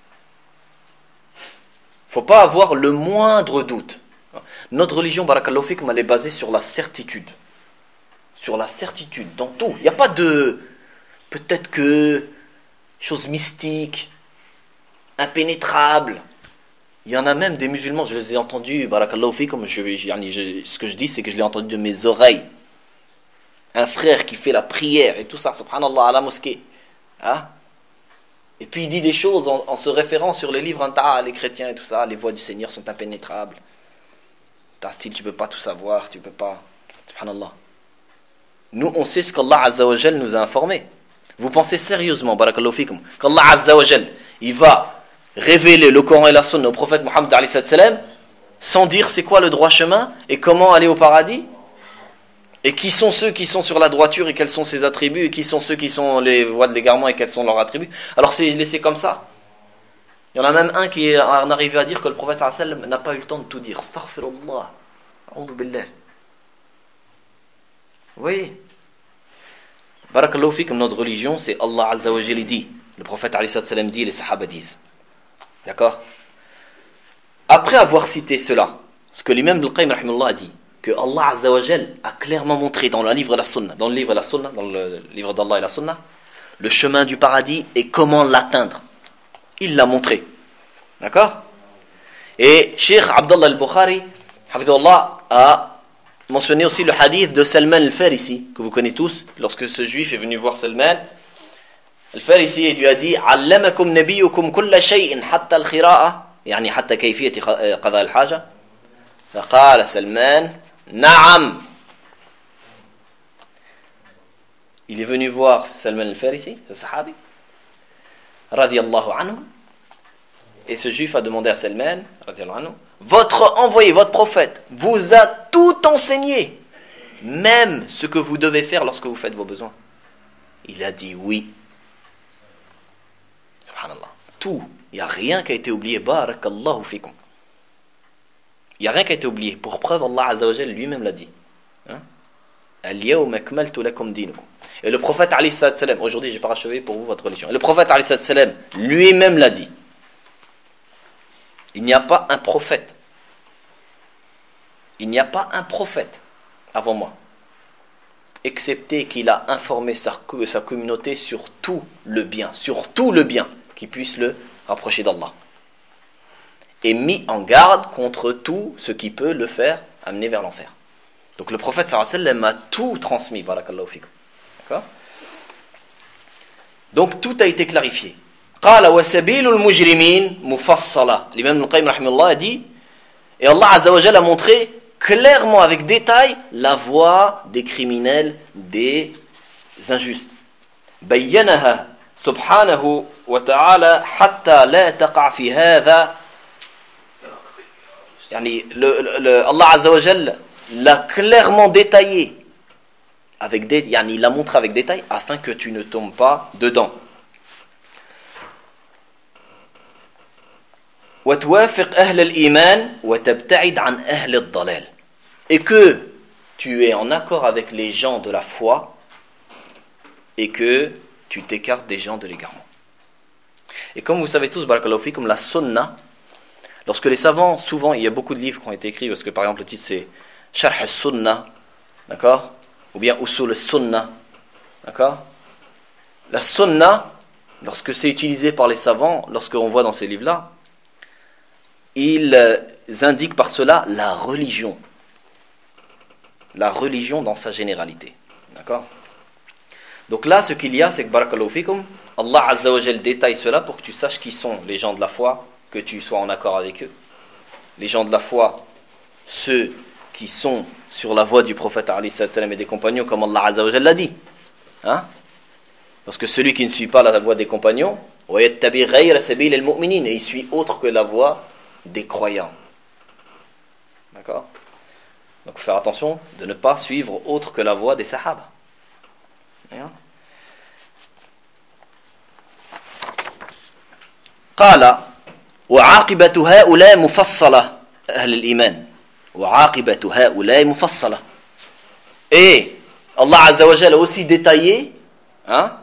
Il ne faut pas avoir le moindre doute. Notre religion, barakallahu fikum, elle est basée sur la certitude. Sur la certitude, dans tout. Il n'y a pas de, peut-être que, choses mystiques, impénétrables. Il y en a même des musulmans, je les ai entendus, barakallahu fikum, je, je, je, ce que je dis, c'est que je l'ai entendu de mes oreilles. Un frère qui fait la prière et tout ça, subhanallah, à la mosquée. Hein? Et puis il dit des choses en, en se référant sur les livres, ah, les chrétiens et tout ça, les voies du Seigneur sont impénétrables. Ta style, tu ne peux pas tout savoir, tu ne peux pas. Subhanallah. Nous, on sait ce qu'Allah Azza wa Jal nous a informé. Vous pensez sérieusement, barakallahu fikum, qu'Allah Azza wa Jal, il va révéler le Coran et la Sunna au prophète Mohammed alayhi salam sans dire c'est quoi le droit chemin et comment aller au paradis? Et qui sont ceux qui sont sur la droiture et quels sont ses attributs, et qui sont ceux qui sont les voies de l'égarement et quels sont leurs attributs. Alors c'est laissé comme ça. Il y en a même un qui en arrivé à dire que le prophète sallallahu alayhi wa sallam n'a pas eu le temps de tout dire. Astaghfirullah. A'udhu billah. Vous voyez? Barakallahu fikum, notre religion, c'est Allah Azza wa Jalla dit. Le prophète alayhi salam dit, les sahaba disent. D'accord? Après avoir cité cela, ce que l'imam Ibn al-Qayyim rahimahullah a dit, que Allah Azza wa Jal a clairement montré dans le livre et la Sunna, dans le livre et la Sunna, dans le livre d'Allah et la Sunna, le chemin du paradis et comment l'atteindre. Il l'a montré. D'accord? Et Cheikh Abdullah al-Bukhari, hafidhullah, a mentionné aussi le hadith de Salman al-Farisi, que vous connaissez tous, lorsque ce juif est venu voir Salman. Al-Farisi, il lui a dit, Allamakum nabiyukum kulla shay'in hatta al-khira'a, yani hatta kayfiyati qada al-haja. فقال سلمان نعم. Il est venu voir Salman al-Farisi, ce sahabi, radiyallahu anhu, et ce juif a demandé à Salman, radiyallahu anhu, votre envoyé, votre prophète, vous a tout enseigné, même ce que vous devez faire lorsque vous faites vos besoins. Il a dit oui. Subhanallah. Tout. Il n'y a rien qui a été oublié. Barakallahu fikum. Il n'y a rien qui a été oublié. Pour preuve, Allah Azza wa Jalla lui-même l'a dit. Hein? Al-yawma akmaltu lakum dinakum. Et le prophète alayhi salam, aujourd'hui j'ai parachevé pour vous votre religion. Et le prophète alayhi salam lui-même l'a dit. Il n'y a pas un prophète. Il n'y a pas un prophète avant moi, excepté qu'il a informé sa, sa communauté sur tout le bien, sur tout le bien qui puisse le rapprocher d'Allah. Et mis en garde contre tout ce qui peut le faire amener vers l'enfer. Donc le prophète sallallahu alayhi wa sallam a tout transmis, barakallahu fikum. D'accord? Donc tout a été clarifié. Qala wa sabilul mujrimin mufassala. L'imam al-Qayyim rahimahullah a dit, et Allah Azza wa Jalla a montré clairement avec détail la voie des criminels, des injustes. Bayyanaha subhanahu wa ta'ala hatta la taqa fi hadha. Yani, le, le, le, Allah Azza wa Jalla l'a clairement détaillé avec des, yani, il l'a montré avec détail afin que tu ne tombes pas dedans. وتوافق أهل الإيمان وتبتعد عن أهل الضلال. Et que tu es en accord avec les gens de la foi et que tu t'écartes des gens de l'égarement. Et comme vous savez tous, barakallahu fikum, la sunna, lorsque les savants, souvent, il y a beaucoup de livres qui ont été écrits, parce que par exemple le titre c'est Sharh al-Sunna, d'accord, ou bien Usul al-Sunna, d'accord. La sunna, lorsque c'est utilisé par les savants, lorsqu'on voit dans ces livres-là, ils indiquent par cela la religion. La religion dans sa généralité. D'accord ? Donc là, ce qu'il y a, c'est que barakallahu fikum, Allah Azza wa Jal détaille cela pour que tu saches qui sont les gens de la foi, que tu sois en accord avec eux. Les gens de la foi, ceux qui sont sur la voie du prophète alayhi salam et des compagnons, comme Allah Azza wa Jal l'a dit. Hein ? Parce que celui qui ne suit pas la voie des compagnons, et il suit autre que la voie des croyants. D'accord ? Donc, il faut faire attention de ne pas suivre autre que la voie des sahaba. قال وعاقبة هؤلاء مفصلة أهل الإيمان وعاقبة هؤلاء مفصلة. Et Allah Azza wa Jal a aussi détaillé, hein,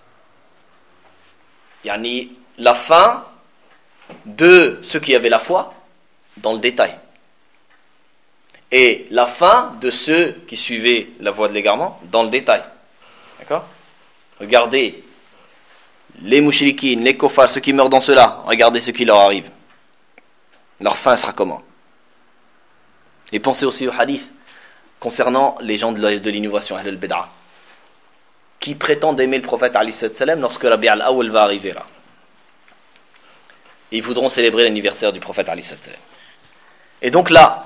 yani la fin de ceux qui avaient la foi dans le détail. Et la fin de ceux qui suivaient la voie de l'égarement dans le détail. D'accord ? Regardez les mouchriquines, les kofars, ceux qui meurent dans cela, regardez ce qui leur arrive. Leur fin sera comment ? Et pensez aussi au hadith concernant les gens de l'innovation, Ahl al-Bid'a, qui prétendent aimer le prophète alayhi salam lorsque Rabi' al-Awwal va arriver là. Et ils voudront célébrer l'anniversaire du prophète alayhi salam. Et donc là,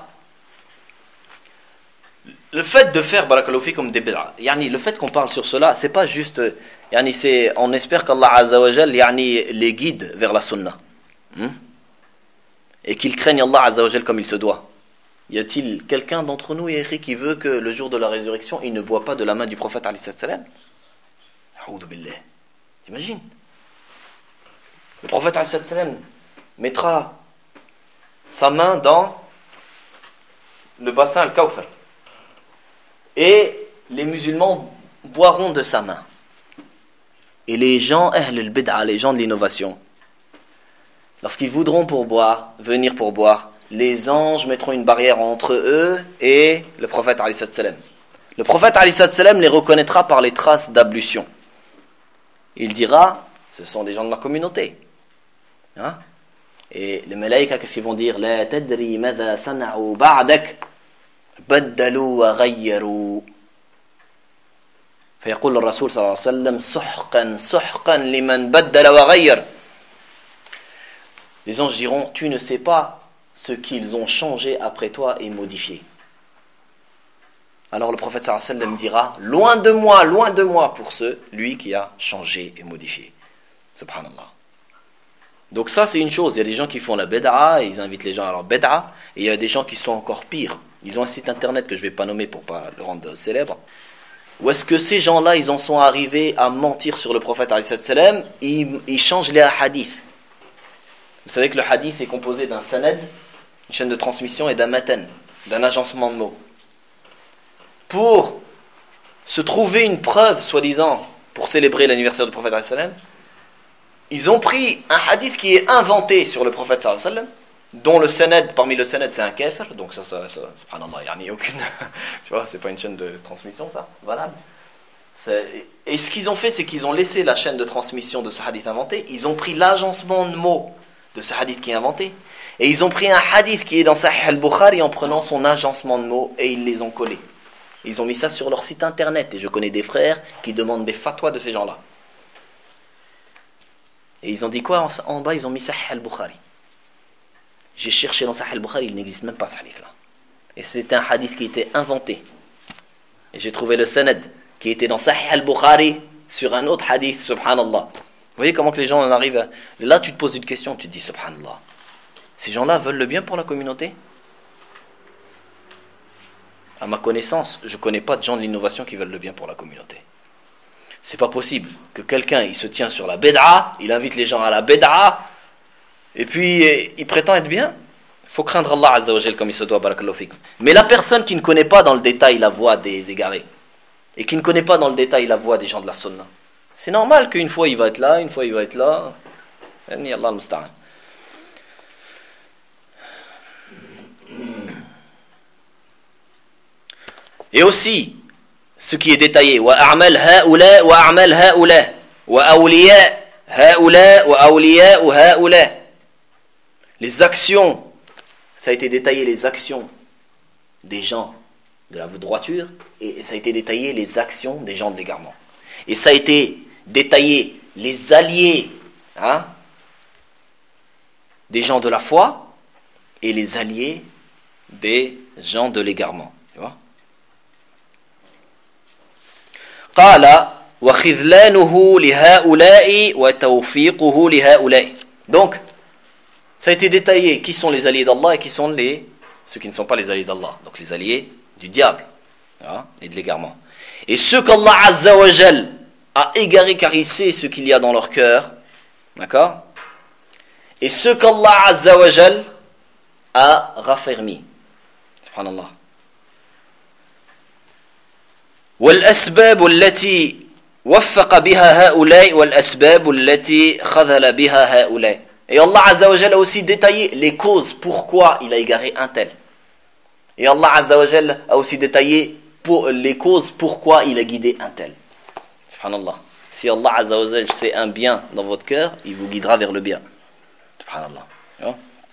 le fait de faire barakallahu fikum des bid'a, yani le fait qu'on parle sur cela, c'est pas juste, yani c'est, on espère qu'Allah Azza wa Jal yani les guide vers la sunna, hmm? Et qu'ils craignent Allah Azza wa Jal comme il se doit. Y a-t-il quelqu'un d'entre nous écrit qui veut que le jour de la résurrection il ne boit pas de la main du prophète alayhi salam? A'udhu billah. T'imagines? Le prophète alayhi salam mettra sa main dans le bassin al-Kawthar. Et les musulmans boiront de sa main. Et les gens, ahl al-bid'a, les gens de l'innovation, lorsqu'ils voudront pour boire, venir pour boire, les anges mettront une barrière entre eux et le prophète alayhi salam. Le prophète alayhi salam les reconnaîtra par les traces d'ablution. Il dira, ce sont des gens de ma communauté. Hein? Et les malaïkas, qu'est-ce qu'ils vont dire? La tadri madha sana'u ba'dak. بدلوا وغيروا فيقول الرسول صلى الله عليه وسلم سحقا سحقا لمن بدل وغير. Les anges diront, tu ne sais pas ce qu'ils ont changé après toi et modifié. Alors le prophète sallallahu alayhi wa sallam dira, loin de moi, loin de moi pour ce, lui qui a changé et modifié. Subhanallah. Donc ça c'est une chose, il y a des gens qui font la bid'a, ils invitent les gens à leur bid'a, et il y a des gens qui sont encore pires. Ils ont un site internet que je ne vais pas nommer pour ne pas le rendre célèbre. Ou est-ce que ces gens-là, ils en sont arrivés à mentir sur le prophète alayhi salam, ils, ils changent les hadiths. Vous savez que le hadith est composé d'un sanad, une chaîne de transmission, et d'un matan, d'un agencement de mots. Pour se trouver une preuve, soi-disant, pour célébrer l'anniversaire du prophète alayhi salam, ils ont pris un hadith qui est inventé sur le prophète sallallahu alayhi wa sallam, dont le sanad, parmi le sanad c'est un kafir, donc ça, ça, ça subhanallah, il n'y a aucune, tu vois, c'est pas une chaîne de transmission ça, valable. C'est, et ce qu'ils ont fait, c'est qu'ils ont laissé la chaîne de transmission de ce hadith inventé, ils ont pris l'agencement de mots de ce hadith qui est inventé, et ils ont pris un hadith qui est dans Sahih al-Bukhari en prenant son agencement de mots, et ils les ont collés. Ils ont mis ça sur leur site internet, et je connais des frères qui demandent des fatwas de ces gens-là. Et ils ont dit quoi en, en bas? Ils ont mis Sahih al-Bukhari. J'ai cherché dans Sahih al-Bukhari, il n'existe même pas ce hadith-là. Et c'est un hadith qui était inventé. Et j'ai trouvé le sanad qui était dans Sahih al-Bukhari sur un autre hadith, subhanallah. Vous voyez comment que les gens en arrivent à... Là, tu te poses une question, tu te dis, subhanallah, ces gens-là veulent le bien pour la communauté? À ma connaissance, je ne connais pas de gens de l'innovation qui veulent le bien pour la communauté. C'est pas possible que quelqu'un, il se tient sur la bid'a, il invite les gens à la bid'a, et puis il prétend être bien. Il faut craindre Allah Azza wa Jal comme il se doit, barakallahu fikum. Mais la personne qui ne connaît pas dans le détail la voie des égarés, et qui ne connaît pas dans le détail la voie des gens de la sunna, c'est normal qu'une fois il va être là, une fois il va être là. Allah al-musta'an. Et aussi, ce qui est détaillé, wa a'mal ha'ula wa a'mal ha'ula wa awliya ha'ula wa awliya ha'ula. Les actions, ça a été détaillé les actions des gens de la droiture, et ça a été détaillé les actions des gens de l'égarement. Et ça a été détaillé les alliés, hein, des gens de la foi et les alliés des gens de l'égarement. Tu vois? قال وخذلانه لهؤلاء وتوفيقه لهؤلاء. Donc, ça a été détaillé qui sont les alliés d'Allah et qui sont les ceux qui ne sont pas les alliés d'Allah. Donc les alliés du diable, hein, et de l'égarement. Et ceux qu'Allah Azza wa Jal a égaré car il sait ce qu'il y a dans leur cœur, d'accord? Et ceux qu'Allah Azza wa Jal a raffermis. Subhanallah. والأسباب التي وفق بها هؤلاء والأسباب التي خذل بها هؤلاء. Et Allah Azza wa Jal a aussi détaillé les causes pourquoi il a égaré un tel. Et Allah Azza wa Jal a aussi détaillé pour les causes pourquoi il a guidé un tel. Subhanallah. Si Allah Azza wa Jal sait un bien dans votre cœur, il vous guidera vers le bien. Subhanallah.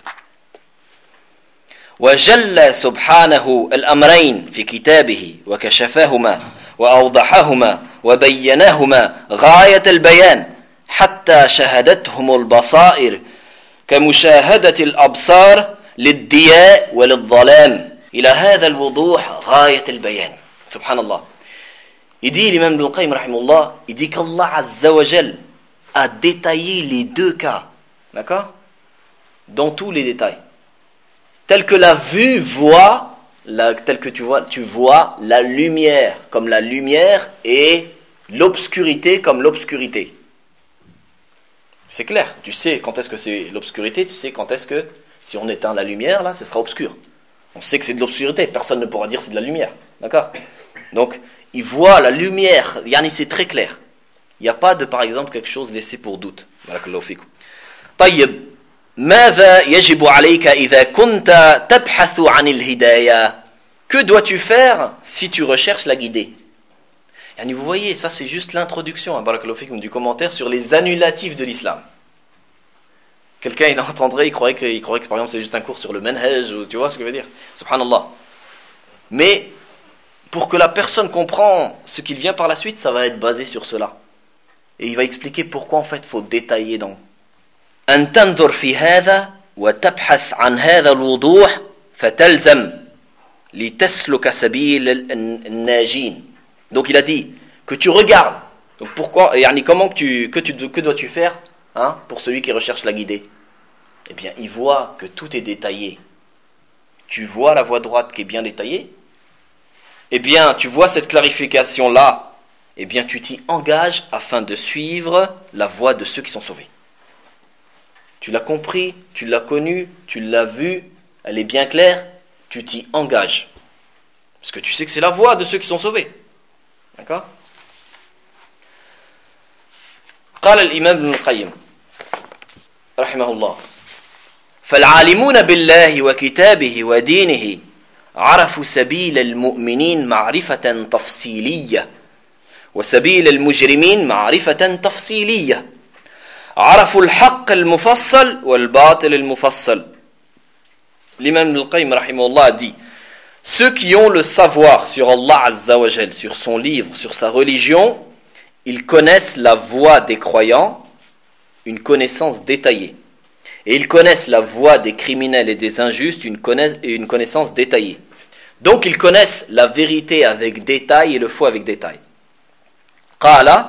وجل سبحانه الأمرين في كتابه وكشفهما وأوضحهما وبينهما غاية البيان حتى شهدتهم البصائر كمشاهدة الأبصار للضياء وللظلام إلى هذا الوضوح غاية البيان. سبحان الله. Il dit l'imam Ibn al-Qayyim rahimahullah, il dit qu'Allah Azza wa Jal a détaillé les deux cas, d'accord, dans tous les détails. Tel que la vue voit, la, tel que tu vois, tu vois la lumière comme la lumière et l'obscurité comme l'obscurité. C'est clair, tu sais quand est-ce que c'est l'obscurité, tu sais quand est-ce que, si on éteint la lumière, là, ce sera obscur. On sait que c'est de l'obscurité, personne ne pourra dire c'est de la lumière, d'accord? Donc, il voit la lumière, yani c'est très clair. Il n'y a pas de, par exemple, quelque chose laissé pour doute. Barakallahu fikum. طيب ماذا يجب عليك إذا كنت تبحث عن الهداية? Que dois-tu faire si tu recherches la guidée? Et vous voyez, ça c'est juste l'introduction, hein, barakallahu fikum, du commentaire sur les annulatifs de l'islam. Quelqu'un il entendrait, il croirait que, il croirait que par exemple c'est juste un cours sur le manhaj, ou, tu vois ce que je veux dire? Subhanallah. Mais pour que la personne comprenne ce qu'il vient par la suite, ça va être basé sur cela. Et il va expliquer pourquoi en fait il faut détailler donc. أن تنظر في هذا وتبحث عن هذا الوضوح فتلزم لتسلك سبيل الناجين. Donc il a dit que tu regardes. Donc pourquoi, yani comment que tu, que tu, que dois-tu faire, hein, pour celui qui recherche la guidée? Eh bien, il voit que tout est détaillé. Tu vois la voie droite qui est bien détaillée. Eh bien, tu vois cette clarification là. Eh bien, tu t'y engages afin de suivre la voie de ceux qui sont sauvés. Tu l'as compris, tu l'as connu, tu l'as vu, elle est bien claire, tu t'y engages. Parce que tu sais que c'est la voie de ceux qui sont sauvés. D'accord? قال الإمام ابن القيم رحمه الله فالعالمون بالله وكتابه ودينه عرفوا سبيل المؤمنين معرفة تفصيلية وسبيل المجرمين معرفة تفصيلية عرفوا الحق المفصل والباطل المفصل. L'imam Ibn al-Qayyim rahimahullah a dit, ceux qui ont le savoir sur Allah Azza wa Jal, sur son livre, sur sa religion, ils connaissent la voie des croyants, une connaissance détaillée. Et ils connaissent la voie des criminels et des injustes, une, connaisse, une connaissance détaillée. Donc ils connaissent la vérité avec détail et le faux avec détail. قال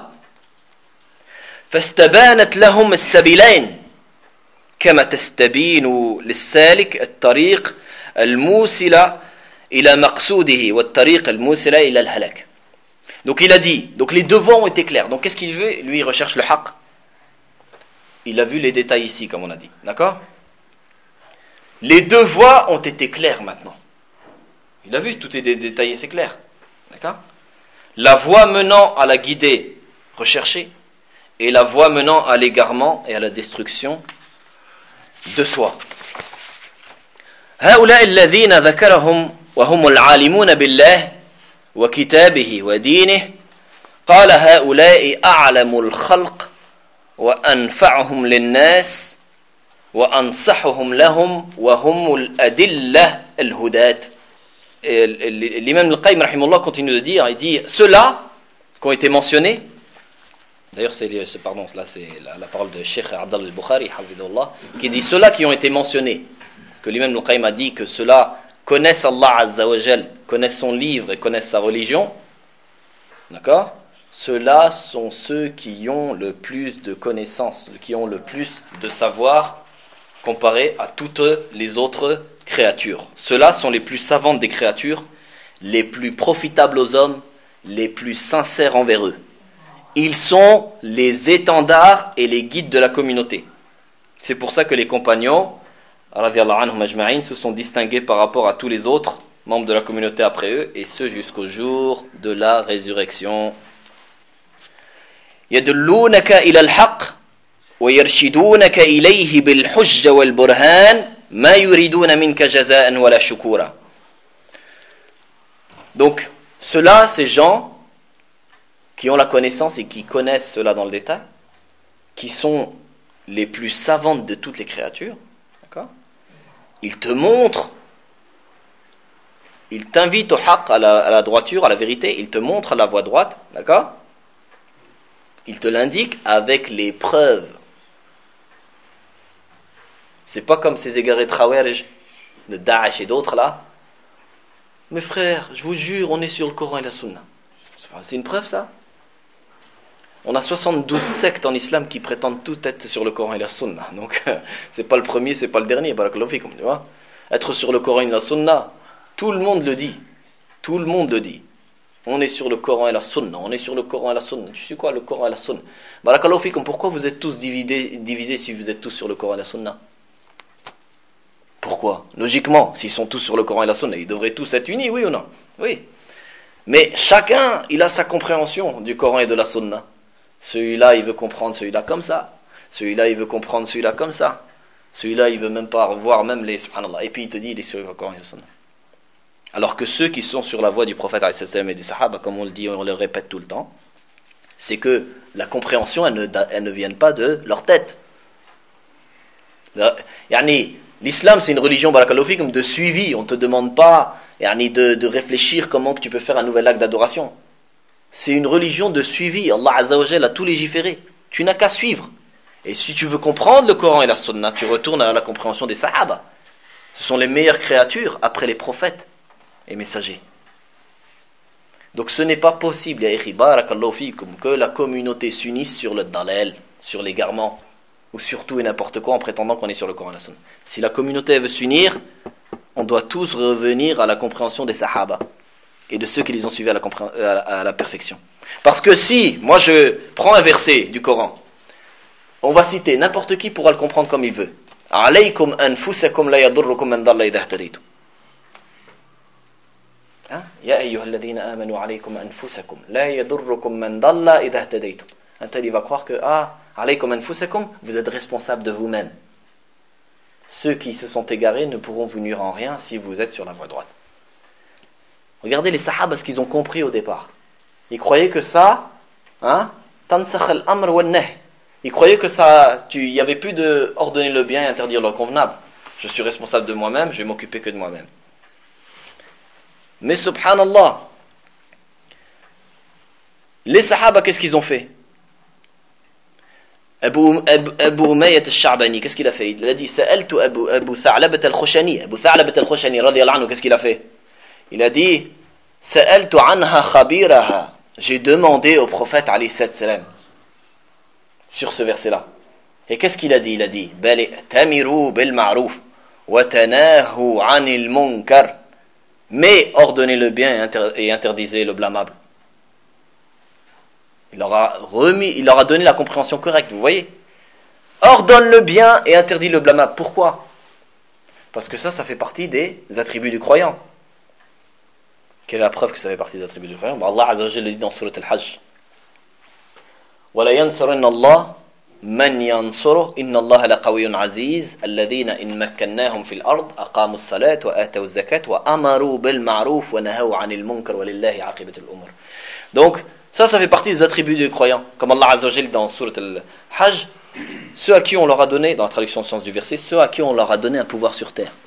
فاستبانت لهم السبيلين كما تستبين للسالك الطريق الموصل إلى مقصوده والطريق الموصل إلى الهلاك. Donc il a dit, donc les deux voies ont été claires. Donc qu'est-ce qu'il veut? Lui il recherche le haqq. il a vu les détails ici, comme on a dit. D'accord? Les deux voies ont été claires maintenant. Il a vu, tout est détaillé, c'est clair. D'accord? La voie menant à la guidée recherchée et la voie menant à l'égarement et à la destruction de soi. هؤلاء الذين ذكرهم وهم العالمون بالله وكتابه ودينه قال هؤلاء أعلم الخلق وأنفعهم للناس وأنصحهم لهم وهم الأدلة الهداة. L'imam al-Qayyim rahimahullah continue de dire, il dit ceux-là qui ont été mentionnés, d'ailleurs c'est, pardon, là c'est la, la parole de Cheikh Abdallah al-Bukhari hafidhullah, qui dit ceux-là qui ont été mentionnés, que l'imam al-Qayyim a dit que ceux-là connaissent Allah Azza wa Jal, connaissent son livre et connaissent sa religion, d'accord? Ceux-là sont ceux qui ont le plus de connaissances, qui ont le plus de savoir comparé à toutes les autres créatures. Ceux-là sont les plus savantes des créatures, les plus profitables aux hommes, les plus sincères envers eux. Ils sont les étendards et les guides de la communauté. C'est pour ça que les compagnons, radiyallahu anhum ajma'in, se sont distingués par rapport à tous les autres membres de la communauté après eux, et ce jusqu'au jour de la résurrection. يدلونك إلى الحق ويرشدونك إليه بالحجة والبرهان ما يريدون منك جزاء ولا شكورا. Donc, ceux-là, ces gens qui ont la connaissance et qui connaissent cela dans le détail, qui sont les plus savantes de toutes les créatures, d'accord? Ils te montrent, ils t'invitent au haqq, à la, à la droiture, à la vérité, ils te montrent la voie droite, d'accord? Ils te l'indiquent avec les preuves. C'est pas comme ces égarés de Khawarij, de Daesh et d'autres là. Mes frères, je vous jure, on est sur le Coran et la Sunna. C'est une preuve ça? On a soixante-douze sectes en islam qui prétendent tout être sur le Coran et la Sunna. Donc, c'est pas le premier, c'est pas le dernier. Barakallahu fikum, tu vois. Être sur le Coran et la Sunna, tout le monde le dit. Tout le monde le dit. On est sur le Coran et la Sunna. On est sur le Coran et la Sunna. Tu sais quoi, le Coran et la Sunna? Barakallahu fikum, pourquoi vous êtes tous divisés, divisés si vous êtes tous sur le Coran et la Sunna? Pourquoi? Logiquement, s'ils sont tous sur le Coran et la Sunna, ils devraient tous être unis, oui ou non? Oui. Mais chacun, il a sa compréhension du Coran et de la Sunna. Celui-là, il veut comprendre celui-là comme ça. Celui-là, il veut comprendre celui-là comme ça. Celui-là, il veut même pas revoir même les subhanallah. Et puis il te dit, il est sur le Coran et la Sunna. Alors que ceux qui sont sur la voie du prophète et des sahaba, comme on le dit, on le répète tout le temps, c'est que la compréhension, elle ne, elle ne vient pas de leur tête. Yani, l'islam, c'est une religion, barakallahu fikum, de suivi. On ne te demande pas yani, de, de réfléchir comment que tu peux faire un nouvel acte d'adoration. C'est une religion de suivi. Allah Azza wa Jalla a tout légiféré. Tu n'as qu'à suivre. Et si tu veux comprendre le Coran et la Sunna, tu retournes à la compréhension des Sahaba. Ce sont les meilleures créatures après les prophètes et messagers. Donc ce n'est pas possible, ya ikhi, barakallahu fikum, que la communauté s'unisse sur le dalal, sur l'égarement, ou sur tout et n'importe quoi en prétendant qu'on est sur le Coran et la Sunna. Si la communauté veut s'unir, on doit tous revenir à la compréhension des Sahaba et de ceux qui les ont suivis à la, compré- à la, à la perfection. Parce que si, moi je prends un verset du Coran, on va citer, n'importe qui pourra le comprendre comme il veut. Alaykum anfusakum la yadurrukum man dalla idha ihtadaytum. Ya ayyuhalladhina amanu alaykum anfusakum la yadurrukum man dalla idha ihtadaytum. Un tel il va croire que ah alaykum anfusakum, vous êtes responsable de vous-même. Ceux qui se sont égarés ne pourront vous nuire en rien si vous êtes sur la voie droite. Regardez les sahaba, ce qu'ils ont compris au départ. Ils croyaient que ça, hein, tansakh al-amr wa an-nahy. Ils croyaient que ça, il n'y avait plus de ordonner le bien et interdire le convenable. Je suis responsable de moi-même, je vais m'occuper que de moi-même. Mais subhanallah, les sahaba, qu'est-ce qu'ils ont fait? Abu, Abu, Abu Umayyah al-Sha'bani, qu'est-ce qu'il a fait? Il a dit, Sa'altu Abu, Abu Tha'labat al-Khushani. Abu Tha'labat al-Khushani, radiyallahu anhu, qu'est-ce qu'il a fait? Il a dit, Sa'altu anha khabiraha. J'ai demandé au prophète, alayhi salam, sur ce verset-là. Et qu'est-ce qu'il a dit? Il a dit, Bali tamiru bil ma'ruf, wa tanahu anil munkar. Mais ordonnez le bien et, inter- et interdisez le blâmable. Il leur a remis, il leur a donné la compréhension correcte, vous voyez. ordonne le bien et interdit le blâmable. Pourquoi? Parce que ça, ça fait partie des attributs du croyant. Quelle est la preuve que ça fait partie des attributs du croyant? Bah, Allah Azza wa Jalla le dit dans Surat Al-Hajj. وَلَا يَنْصُرَنَّ اللَّهُ مَنْ يَنْصُرُهُ إِنَّ اللَّهَ لَقَوِيٌّ عَزِيزٌ الَّذِينَ إِنْ مَكَّنَّاهُمْ فِي الْأَرْضِ أَقَامُوا الصَّلَاةَ وَآتَوُا الزَّكَاةَ وَأَمَرُوا بِالْمَعْرُوفِ وَنَهَوْا عَنِ الْمُنكَرِ وَلِلَّهِ عَاقِبَةُ الْأُمُورِ. Donc, ça, ça fait partie des attributs du croyant. Comme Allah Azza wa Jalla dans Surat Al-Hajj, ceux à qui on leur a donné, dans la traduction de sens du verset, ceux à qui on leur a donné un pouvoir sur terre,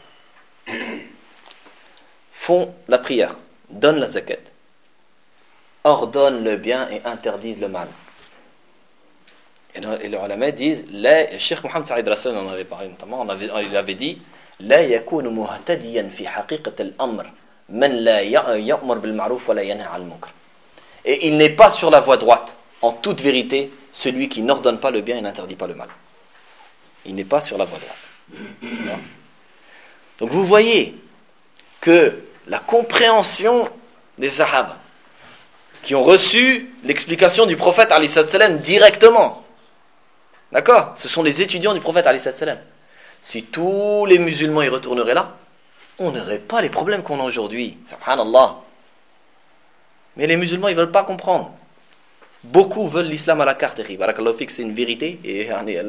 font la prière, donnent la zakat, ordonnent le bien et interdisent le mal. Et les ulama disent, le Cheikh Mohammed Saïd Raslan en avait parlé notamment, on avait, il avait dit, لا يكون مهتديا في حقيقة الأمر من لا يأمر بالمعروف ولا ينهى عن المنكر. Et il n'est pas sur la voie droite, en toute vérité, celui qui n'ordonne pas le bien et n'interdit pas le mal. Il n'est pas sur la voie droite. Donc vous voyez que la compréhension des Sahaba, qui ont reçu l'explication du prophète alayhi salam directement, d'accord, ce sont les étudiants du prophète alayhi salam. Si tous les musulmans y retourneraient là, on n'aurait pas les problèmes qu'on a aujourd'hui. Subhanallah. Mais les musulmans, ils ne veulent pas comprendre. Beaucoup veulent l'islam à la carte. Barakallahu fik, c'est une vérité. Et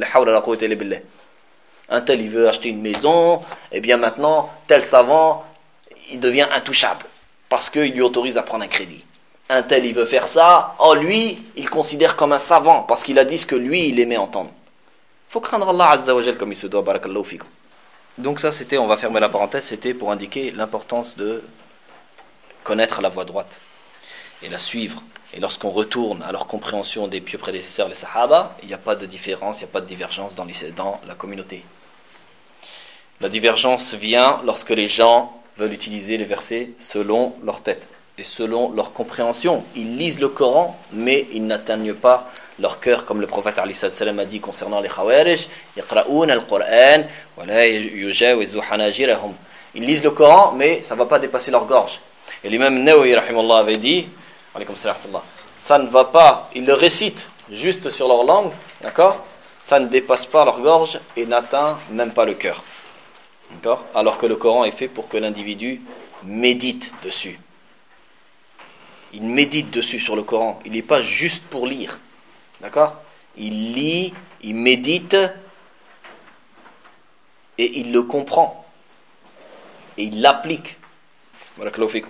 un tel, il veut acheter une maison. Et bien maintenant, tel savant, il devient intouchable. Parce qu'il lui autorise à prendre un crédit. Un tel, il veut faire ça. Oh, lui, il considère comme un savant. Parce qu'il a dit ce que lui, il aimait entendre. Il faut craindre Allah Azza wa Jal comme il se doit. Barakallahu fik. Donc ça, c'était, on va fermer la parenthèse, c'était pour indiquer l'importance de connaître la voie droite et la suivre. Et lorsqu'on retourne à leur compréhension des pieux prédécesseurs, les Sahaba, il n'y a pas de différence, il n'y a pas de divergence dans, les, dans la communauté. La divergence vient lorsque les gens veulent utiliser les versets selon leur tête et selon leur compréhension. Ils lisent le Coran, mais ils n'atteignent pas leur cœur, comme le prophète alayhi salam a dit concernant les Khawarij, yaqra'un al-Qur'an wa la yujawizu hanajirahum. Ils lisent le Coran, mais ça ne va pas dépasser leur gorge. Et l'imam Nawawi rahimahullah avait dit, ça ne va pas, ils le récitent juste sur leur langue, d'accord, ça ne dépasse pas leur gorge et n'atteint même pas le cœur, d'accord, alors que le Coran est fait pour que l'individu médite dessus. Il médite dessus sur le Coran, il n'est pas juste pour lire, d'accord, il lit, il médite et il le comprend et il l'applique. Barakallahu fikum.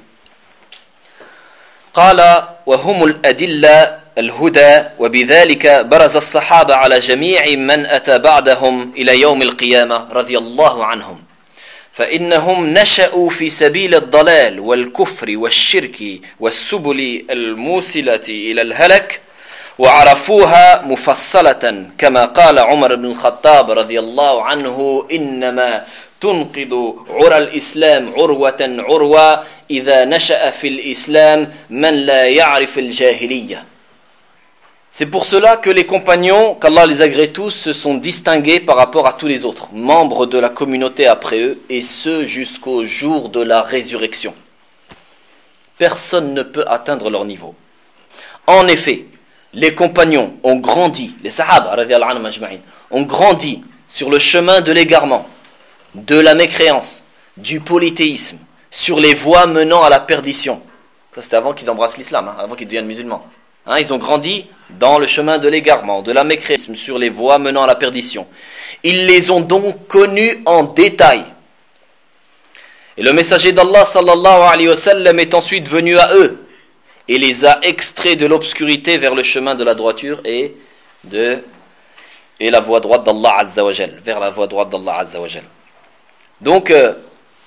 قال وهم الأدلة الهدى وبذلك برز الصحابة على جميع من أتى بعدهم إلى يوم القيامة رضي الله عنهم فإنهم نشأوا في سبيل الضلال والكفر والشرك والسبل الموصلة إلى الهلك وعرفوها مفصلة كما قال عمر بن الخطاب رضي الله عنه إنما تنقض عرى الإسلام عروة عروة إذا نشأ في الإسلام من لا يعرف الجاهلية. C'est pour cela que les compagnons, qu'Allah les agrée tous, se sont distingués par rapport à tous les autres, membres de la communauté après eux, et ce jusqu'au jour de la résurrection. Personne ne peut atteindre leur niveau. En effet, les compagnons ont grandi, les Sahaba, radiyallahu anhum ajma'in, ont grandi sur le chemin de l'égarement, de la mécréance, du polythéisme, sur les voies menant à la perdition. Ça, c'était avant qu'ils embrassent l'islam, hein, avant qu'ils deviennent musulmans. Hein, ils ont grandi dans le chemin de l'égarement, de la mécréance, sur les voies menant à la perdition. Ils les ont donc connus en détail. Et le messager d'Allah sallallahu alayhi wa sallam est ensuite venu à eux et les a extraits de l'obscurité vers le chemin de la droiture et de et la voie droite d'Allah azza wa jal, vers la voie droite d'Allah azza wa jal. Donc euh,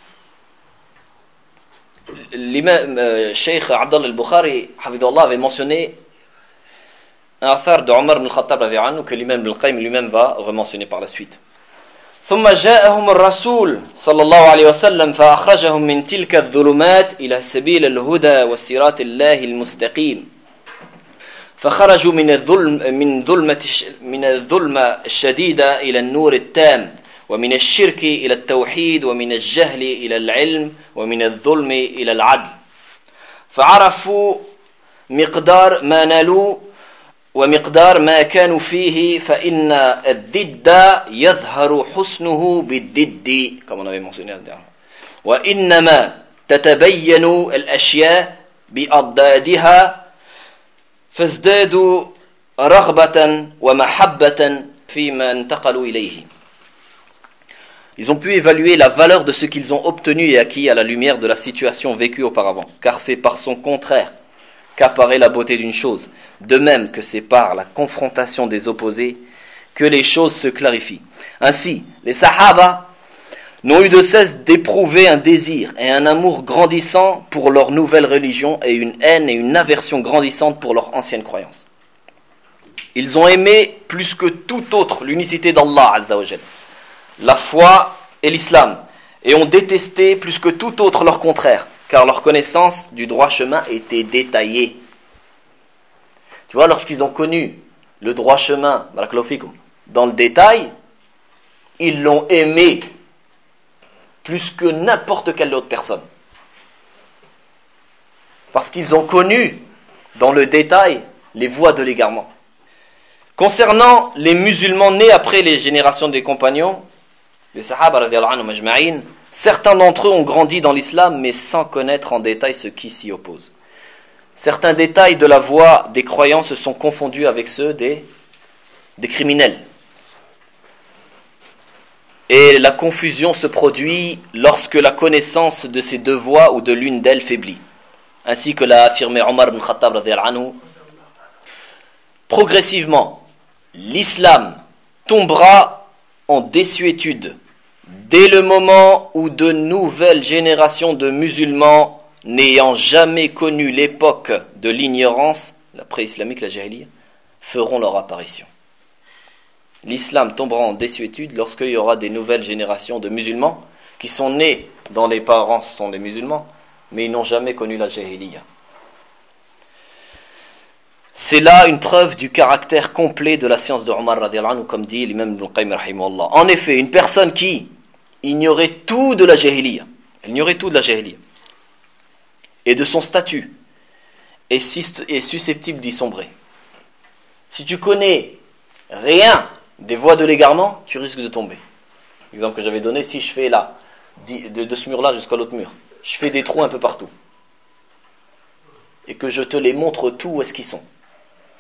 l'imam euh, Cheikh Abdallah al-Bukhari hafidhahullah avait mentionné un affaire de Omar ibn al-Khattab que l'imam Ibn al-Qayyim lui-même va rementionner par la suite. ثم جاءهم الرسول صلى الله عليه وسلم فأخرجهم من تلك الظلمات إلى سبيل الهدى وصراط الله المستقيم فخرجوا من الظلم من ظلمة من الظلمة الشديدة إلى النور التام ومن الشرك إلى التوحيد ومن الجهل إلى العلم ومن الظلم إلى العدل فعرفوا مقدار ما نالوا ومقدار ما كانوا فيه فإن الضد يظهر حسنه بالضد comme on avait mentionné la dernière وإنما تتبين الأشياء بأضدادها فازدادوا رغبة ومحبة فيما انتقلوا إليه. Ils ont pu évaluer la valeur de ce qu'ils ont obtenu et acquis à la lumière de la situation vécue auparavant, car c'est par son contraire qu'apparaît la beauté d'une chose, de même que c'est par la confrontation des opposés que les choses se clarifient. Ainsi, les Sahaba n'ont eu de cesse d'éprouver un désir et un amour grandissant pour leur nouvelle religion et une haine et une aversion grandissante pour leur ancienne croyance. Ils ont aimé plus que tout autre l'unicité d'Allah Azza wa Jal, la foi et l'islam, et ont détesté plus que tout autre leur contraire, car leur connaissance du droit chemin était détaillée. Tu vois, lorsqu'ils ont connu le droit chemin, dans le détail, ils l'ont aimé plus que n'importe quelle autre personne. Parce qu'ils ont connu dans le détail les voies de l'égarement. Concernant les musulmans nés après les générations des compagnons, les Sahaba radiyallahu anhum ajma'in, certains d'entre eux ont grandi dans l'islam, mais sans connaître en détail ce qui s'y oppose. Certains détails de la voie des croyants se sont confondus avec ceux des, des criminels. Et la confusion se produit lorsque la connaissance de ces deux voies ou de l'une d'elles faiblit. Ainsi que l'a affirmé Omar ibn Khattab radiyallahu anhu. Progressivement, l'islam tombera en désuétude dès le moment où de nouvelles générations de musulmans n'ayant jamais connu l'époque de l'ignorance, la pré-islamique, la jahiliya, feront leur apparition. L'islam tombera en désuétude lorsqu'il y aura des nouvelles générations de musulmans qui sont nés dans les parents, ce sont des musulmans, mais ils n'ont jamais connu la jahiliya. C'est là une preuve du caractère complet de la science de Omar radiyallahu anhu, comme dit l'imam Ibn Qayyim rahimahullah. En effet, une personne qui ignorait tout de la jahiliya, elle ignorait tout de la jahiliya, et de son statut, est susceptible d'y sombrer. Si tu connais rien des voies de l'égarement, tu risques de tomber. L'exemple que j'avais donné, si je fais là, de, de ce mur-là jusqu'à l'autre mur, je fais des trous un peu partout, et que je te les montre tout où est-ce qu'ils sont. D'accord ?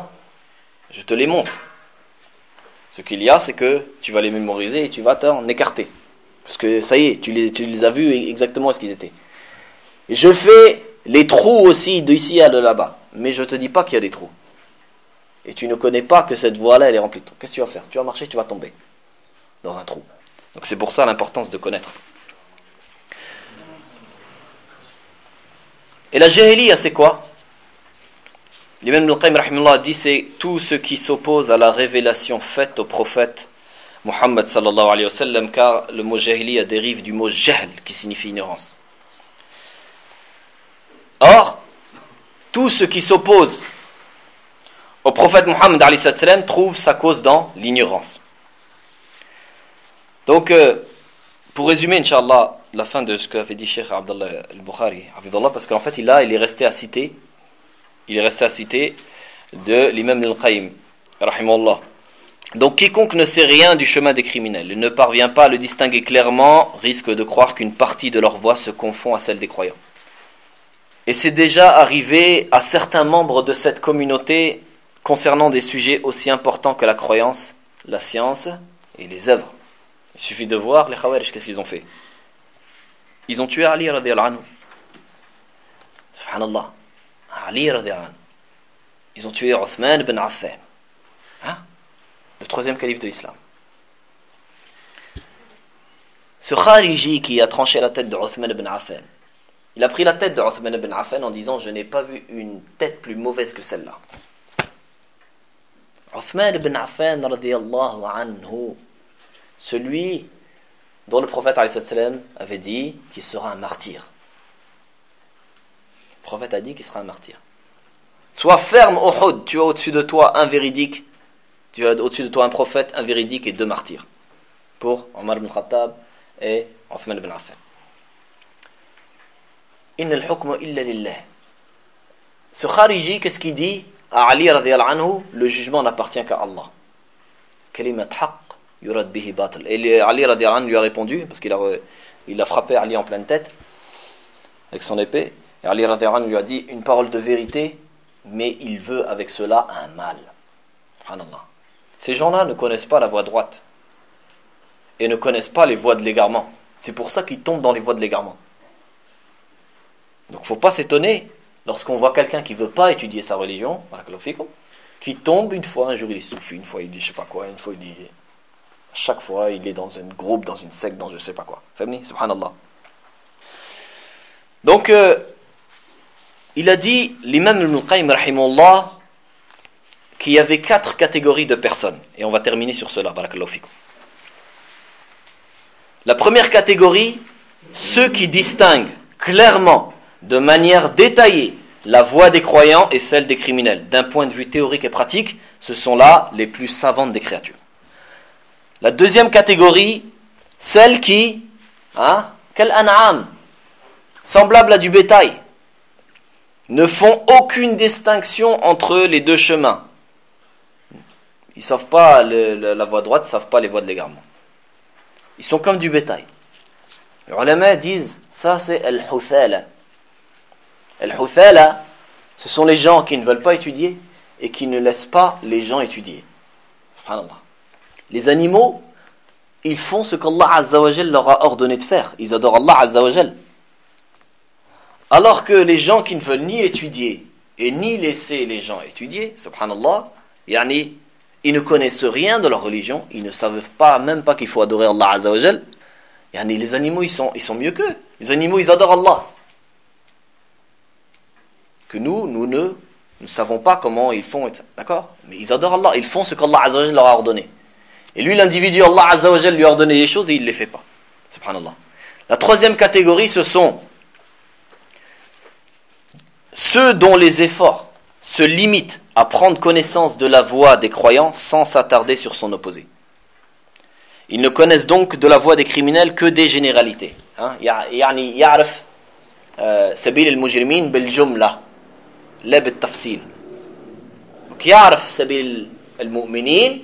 Je te les montre. Ce qu'il y a, c'est que tu vas les mémoriser et tu vas t'en écarter. Parce que ça y est, tu les, tu les as vus exactement où est-ce qu'ils étaient. Et je fais les trous aussi d'ici à de là-bas. Mais je ne te dis pas qu'il y a des trous. Et tu ne connais pas que cette voie-là, elle est remplie de trous. Qu'est-ce que tu vas faire ? Tu vas marcher, tu vas tomber dans un trou. Donc c'est pour ça l'importance de connaître. Et la jahiliya, c'est quoi ? L'imam Ibn Qayyim rahimahullah dit c'est tout ce qui s'oppose à la révélation faite au prophète Muhammad sallallahu alayhi wa sallam, car le mot jahiliya dérive du mot jahl qui signifie ignorance. Or, tout ce qui s'oppose au prophète Muhammad alayhi wa sallam trouve sa cause dans l'ignorance. Donc, euh, pour résumer, Inch'Allah, la fin de ce qu'avait dit Cheikh Abdallah al-Bukhari, parce qu'en fait, il, a, il est resté à citer, il est resté à citer de l'imam al-Qayyim, rahimahullah. Donc, quiconque ne sait rien du chemin des criminels et ne parvient pas à le distinguer clairement, risque de croire qu'une partie de leur voix se confond à celle des croyants. Et c'est déjà arrivé à certains membres de cette communauté concernant des sujets aussi importants que la croyance, la science et les œuvres. Il suffit de voir les Khawarij, qu'est-ce qu'ils ont fait ? Ils ont tué Ali radiyallahu anhu. Subhanallah. Ali radiyallahu anhu. Ils ont tué Uthman ibn Affan. Hein? Le troisième calife de l'islam. Ce Khariji qui a tranché la tête de Uthman ibn Affan, il a pris la tête de Uthman ibn Affan en disant « Je n'ai pas vu une tête plus mauvaise que celle-là. » Uthman ibn Affan radiyallahu anhu, celui dont le prophète alayhi salam avait dit qu'il sera un martyr. Le prophète a dit qu'il sera un martyr. Sois ferme, Uhud, tu as au-dessus de toi un véridique, tu as au-dessus de toi un prophète, un véridique et deux martyrs. Pour Omar ibn Khattab et Uthman ibn Affan. Inna al-hukmu illa lillah. Ce Khariji, qu'est-ce qu'il dit ? à Ali radiyallahu anhu, le jugement n'appartient qu'à Allah. Kalimat haqq yurad bihi batil. Et Ali radiyallahu anhu lui a répondu, parce qu'il a, il a frappé Ali en pleine tête avec son épée. Et Ali radiyallahu anhu lui a dit une parole de vérité, mais il veut avec cela un mal. Subhanallah. Ces gens-là ne connaissent pas la voie droite et ne connaissent pas les voies de l'égarement. C'est pour ça qu'ils tombent dans les voies de l'égarement. Donc il ne faut pas s'étonner lorsqu'on voit quelqu'un qui ne veut pas étudier sa religion, qui tombe une fois, un jour il est soufi, une fois il dit je ne sais pas quoi, une fois il dit... Chaque fois il est dans un groupe, dans une secte, dans je ne sais pas quoi. Famille, subhanallah. Donc, euh, il a dit, l'imam Ibn al-Qayyim, rahimahullah, qu'il y avait quatre catégories de personnes. Et on va terminer sur cela, barakallahu fikum. La première catégorie, ceux qui distinguent clairement, de manière détaillée, la voie des croyants et celle des criminels. D'un point de vue théorique et pratique, ce sont là les plus savantes des créatures. La deuxième catégorie, celles qui, hein, quel an'am, semblable à du bétail, ne font aucune distinction entre les deux chemins. Ils ne savent pas le, le, la voie droite, ils ne savent pas les voies de l'égarement. Ils sont comme du bétail. Les ulama disent, ça c'est al-huthala. Al-huthala, ce sont les gens qui ne veulent pas étudier et qui ne laissent pas les gens étudier. Subhanallah. Les animaux, ils font ce qu'Allah Azza wa Jal leur a ordonné de faire. Ils adorent Allah Azza wa Jal. Alors que les gens qui ne veulent ni étudier et ni laisser les gens étudier, subhanallah, yani, ils ne connaissent rien de leur religion, ils ne savent pas, même pas qu'il faut adorer Allah Azza wa Jal. Yani, les animaux, ils sont, ils sont mieux qu'eux. Les animaux, ils adorent Allah. Que nous, nous ne nous savons pas comment ils font, d'accord? Mais ils adorent Allah, ils font ce qu'Allah Azza wa Jal leur a ordonné. Et lui, l'individu, Allah Azza wa Jal lui a ordonné des choses et il ne les fait pas. Subhanallah. La troisième catégorie, ce sont ceux dont les efforts se limitent à prendre connaissance de la voie des croyants sans s'attarder sur son opposé. Ils ne connaissent donc de la voie des criminels que des généralités. يعني يعرف سبيل المجرمين بالجملة لا بالتفصيل. Donc يعرف سبيل المؤمنين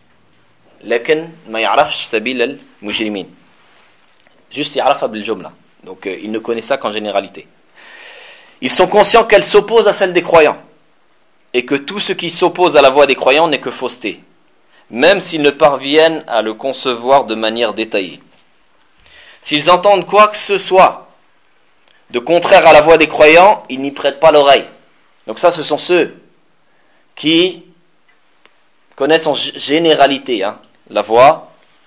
لكن ما يعرفش سبيل المجرمين. Juste يعرفها بالجملة. Donc ils ne connaissent ça qu'en généralité. Ils sont conscients qu'elle s'oppose à celle des croyants et que tout ce qui s'oppose à la voie des croyants n'est que fausseté, même s'ils ne parviennent à le concevoir de manière détaillée. S'ils entendent quoi que ce soit de contraire à la voie des croyants, ils n'y prêtent pas l'oreille. Donc ça, ce sont ceux qui connaissent en généralité hein, la voie,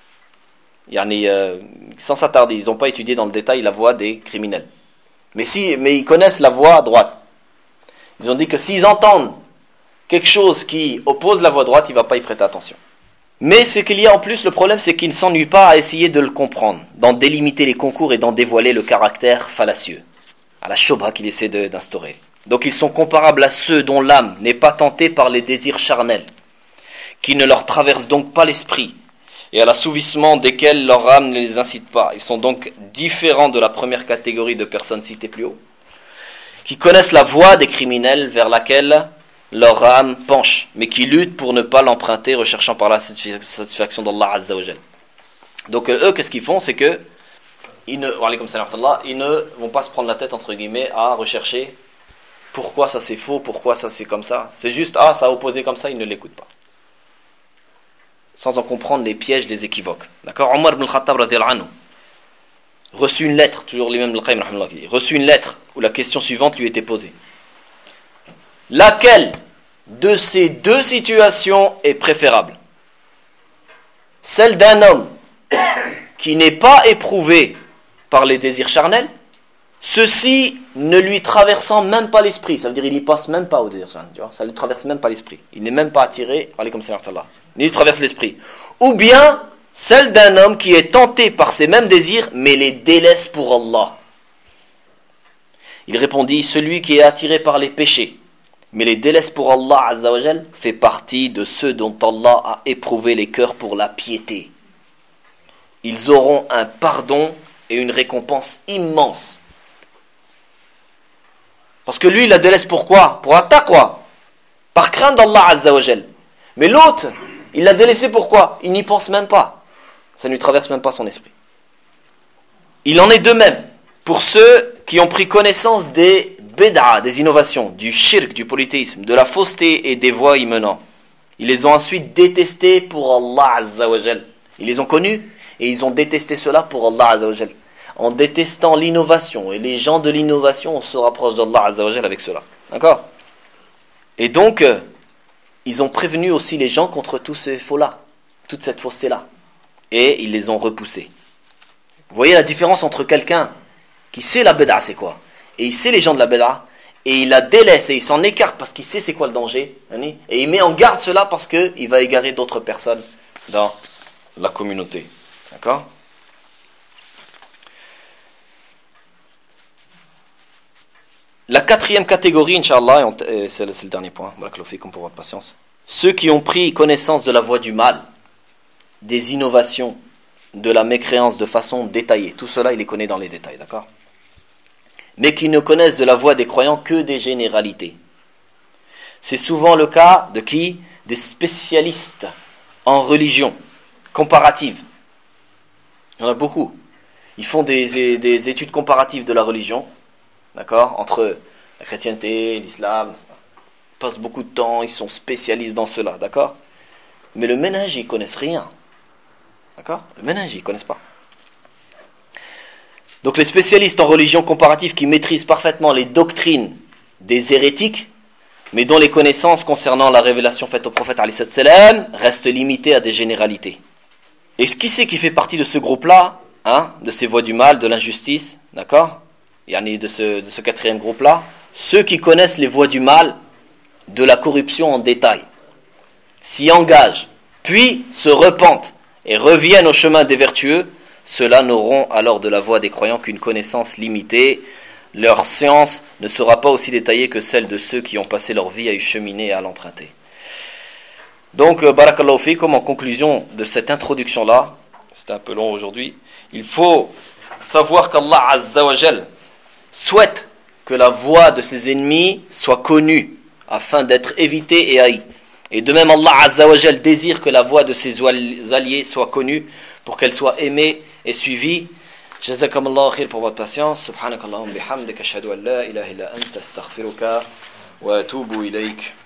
yani, euh, sans s'attarder, ils n'ont pas étudié dans le détail la voie des criminels. Mais, si, mais ils connaissent la voie droite. Ils ont dit que s'ils entendent quelque chose qui oppose la voie droite, il ne va pas y prêter attention. Mais ce qu'il y a en plus, le problème, c'est qu'ils ne s'ennuient pas à essayer de le comprendre, d'en délimiter les concours et d'en dévoiler le caractère fallacieux, à la shobha qu'il essaie de, d'instaurer. Donc ils sont comparables à ceux dont l'âme n'est pas tentée par les désirs charnels, qui ne leur traversent donc pas l'esprit, et à l'assouvissement desquels leur âme ne les incite pas. Ils sont donc différents de la première catégorie de personnes citées plus haut, qui connaissent la voie des criminels vers laquelle leur âme penche, mais qui luttent pour ne pas l'emprunter, recherchant par la satisfaction d'Allah Azza wa Jal. Donc eux, qu'est-ce qu'ils font? C'est que ils ne, ils ne vont pas se prendre la tête, entre guillemets, à rechercher pourquoi ça c'est faux, pourquoi ça c'est comme ça. C'est juste, ah, ça a opposé comme ça, ils ne l'écoutent pas. Sans en comprendre les pièges, les équivoques. D'accord? Omar ibn al-Khattab radiyallahu anhu reçut une lettre, toujours l'imam al-Qayyim rahimahullah, reçut une lettre où la question suivante lui était posée. Laquelle de ces deux situations est préférable? Celle d'un homme qui n'est pas éprouvé par les désirs charnels, ceci ne lui traversant même pas l'esprit, ça veut dire il n'y passe même pas au désir charnel, tu vois, ça ne lui traverse même pas l'esprit, il n'est même pas attiré, alaykoum salam wa rahmatullah, ni lui traverse l'esprit. Ou bien celle d'un homme qui est tenté par ces mêmes désirs mais les délaisse pour Allah. Il répondit, celui qui est attiré par les péchés mais les délaisse pour Allah Azza wa Jal fait partie de ceux dont Allah a éprouvé les cœurs pour la piété. Ils auront un pardon et une récompense immense. Parce que lui, il la délaisse pourquoi? Pour un taqwa. par crainte d'Allah Azza wa Jal. Mais l'autre, il l'a délaissé pourquoi? Il n'y pense même pas. Ça ne lui traverse même pas son esprit. Il en est de même pour ceux qui ont pris connaissance des bid'a, des innovations, du shirk, du polythéisme, de la fausseté et des voies y menant. Ils les ont ensuite détestés pour Allah Azza wa Jal. Ils les ont connus et ils ont détesté cela pour Allah Azza wa Jal. En détestant l'innovation, et les gens de l'innovation, on se rapproche d'Allah Azza wa Jal avec cela. D'accord? Et donc, euh, ils ont prévenu aussi les gens contre tous ces faux-là, toute cette fausseté-là. Et ils les ont repoussés. Vous voyez la différence entre quelqu'un qui sait la bid'a c'est quoi, et il sait les gens de la bid'a, et il la délaisse et il s'en écarte parce qu'il sait c'est quoi le danger, et il met en garde cela parce qu'il va égarer d'autres personnes dans la communauté. D'accord? La quatrième catégorie, Inch'Allah, et c'est le dernier point, barakallahu pour votre patience. Ceux qui ont pris connaissance de la voie du mal, des innovations, de la mécréance de façon détaillée. Tout cela, il les connaît dans les détails, d'accord? Mais qui ne connaissent de la voie des croyants que des généralités. C'est souvent le cas de qui? Des spécialistes en religion comparative. Il y en a beaucoup. Ils font des, des études comparatives de la religion, d'accord, entre la chrétienté, l'islam. Ils passent beaucoup de temps, ils sont spécialistes dans cela, d'accord? Mais le ménage, ils ne connaissent rien. D'accord? Le ménage, ils ne connaissent pas. Donc les spécialistes en religion comparative qui maîtrisent parfaitement les doctrines des hérétiques, mais dont les connaissances concernant la révélation faite au prophète alayhi salam restent limitées à des généralités. Et ce qui c'est qui fait partie de ce groupe-là, hein, de ces voies du mal, de l'injustice, d'accord? Yani de ce, de ce quatrième groupe-là, ceux qui connaissent les voies du mal, de la corruption en détail, s'y engagent, puis se repentent et reviennent au chemin des vertueux, ceux-là n'auront alors de la voie des croyants qu'une connaissance limitée. Leur science ne sera pas aussi détaillée que celle de ceux qui ont passé leur vie à y cheminer et à l'emprunter. Donc, barakallahu fikum, en conclusion de cette introduction-là, c'était un peu long aujourd'hui, il faut savoir qu'Allah Azza wa Jal souhaite que la voie de ses ennemis soit connue afin d'être évitée et haïe. Et de même, Allah Azza wa Jal désire que la voie de ses alliés soit connue pour qu'elle soit aimée et suivie. Jazakumullahu khair pour votre patience. Subhanakallahumma bihamdika ashhadu an la ilaha illa anta astaghfiruka wa atubu ilayk.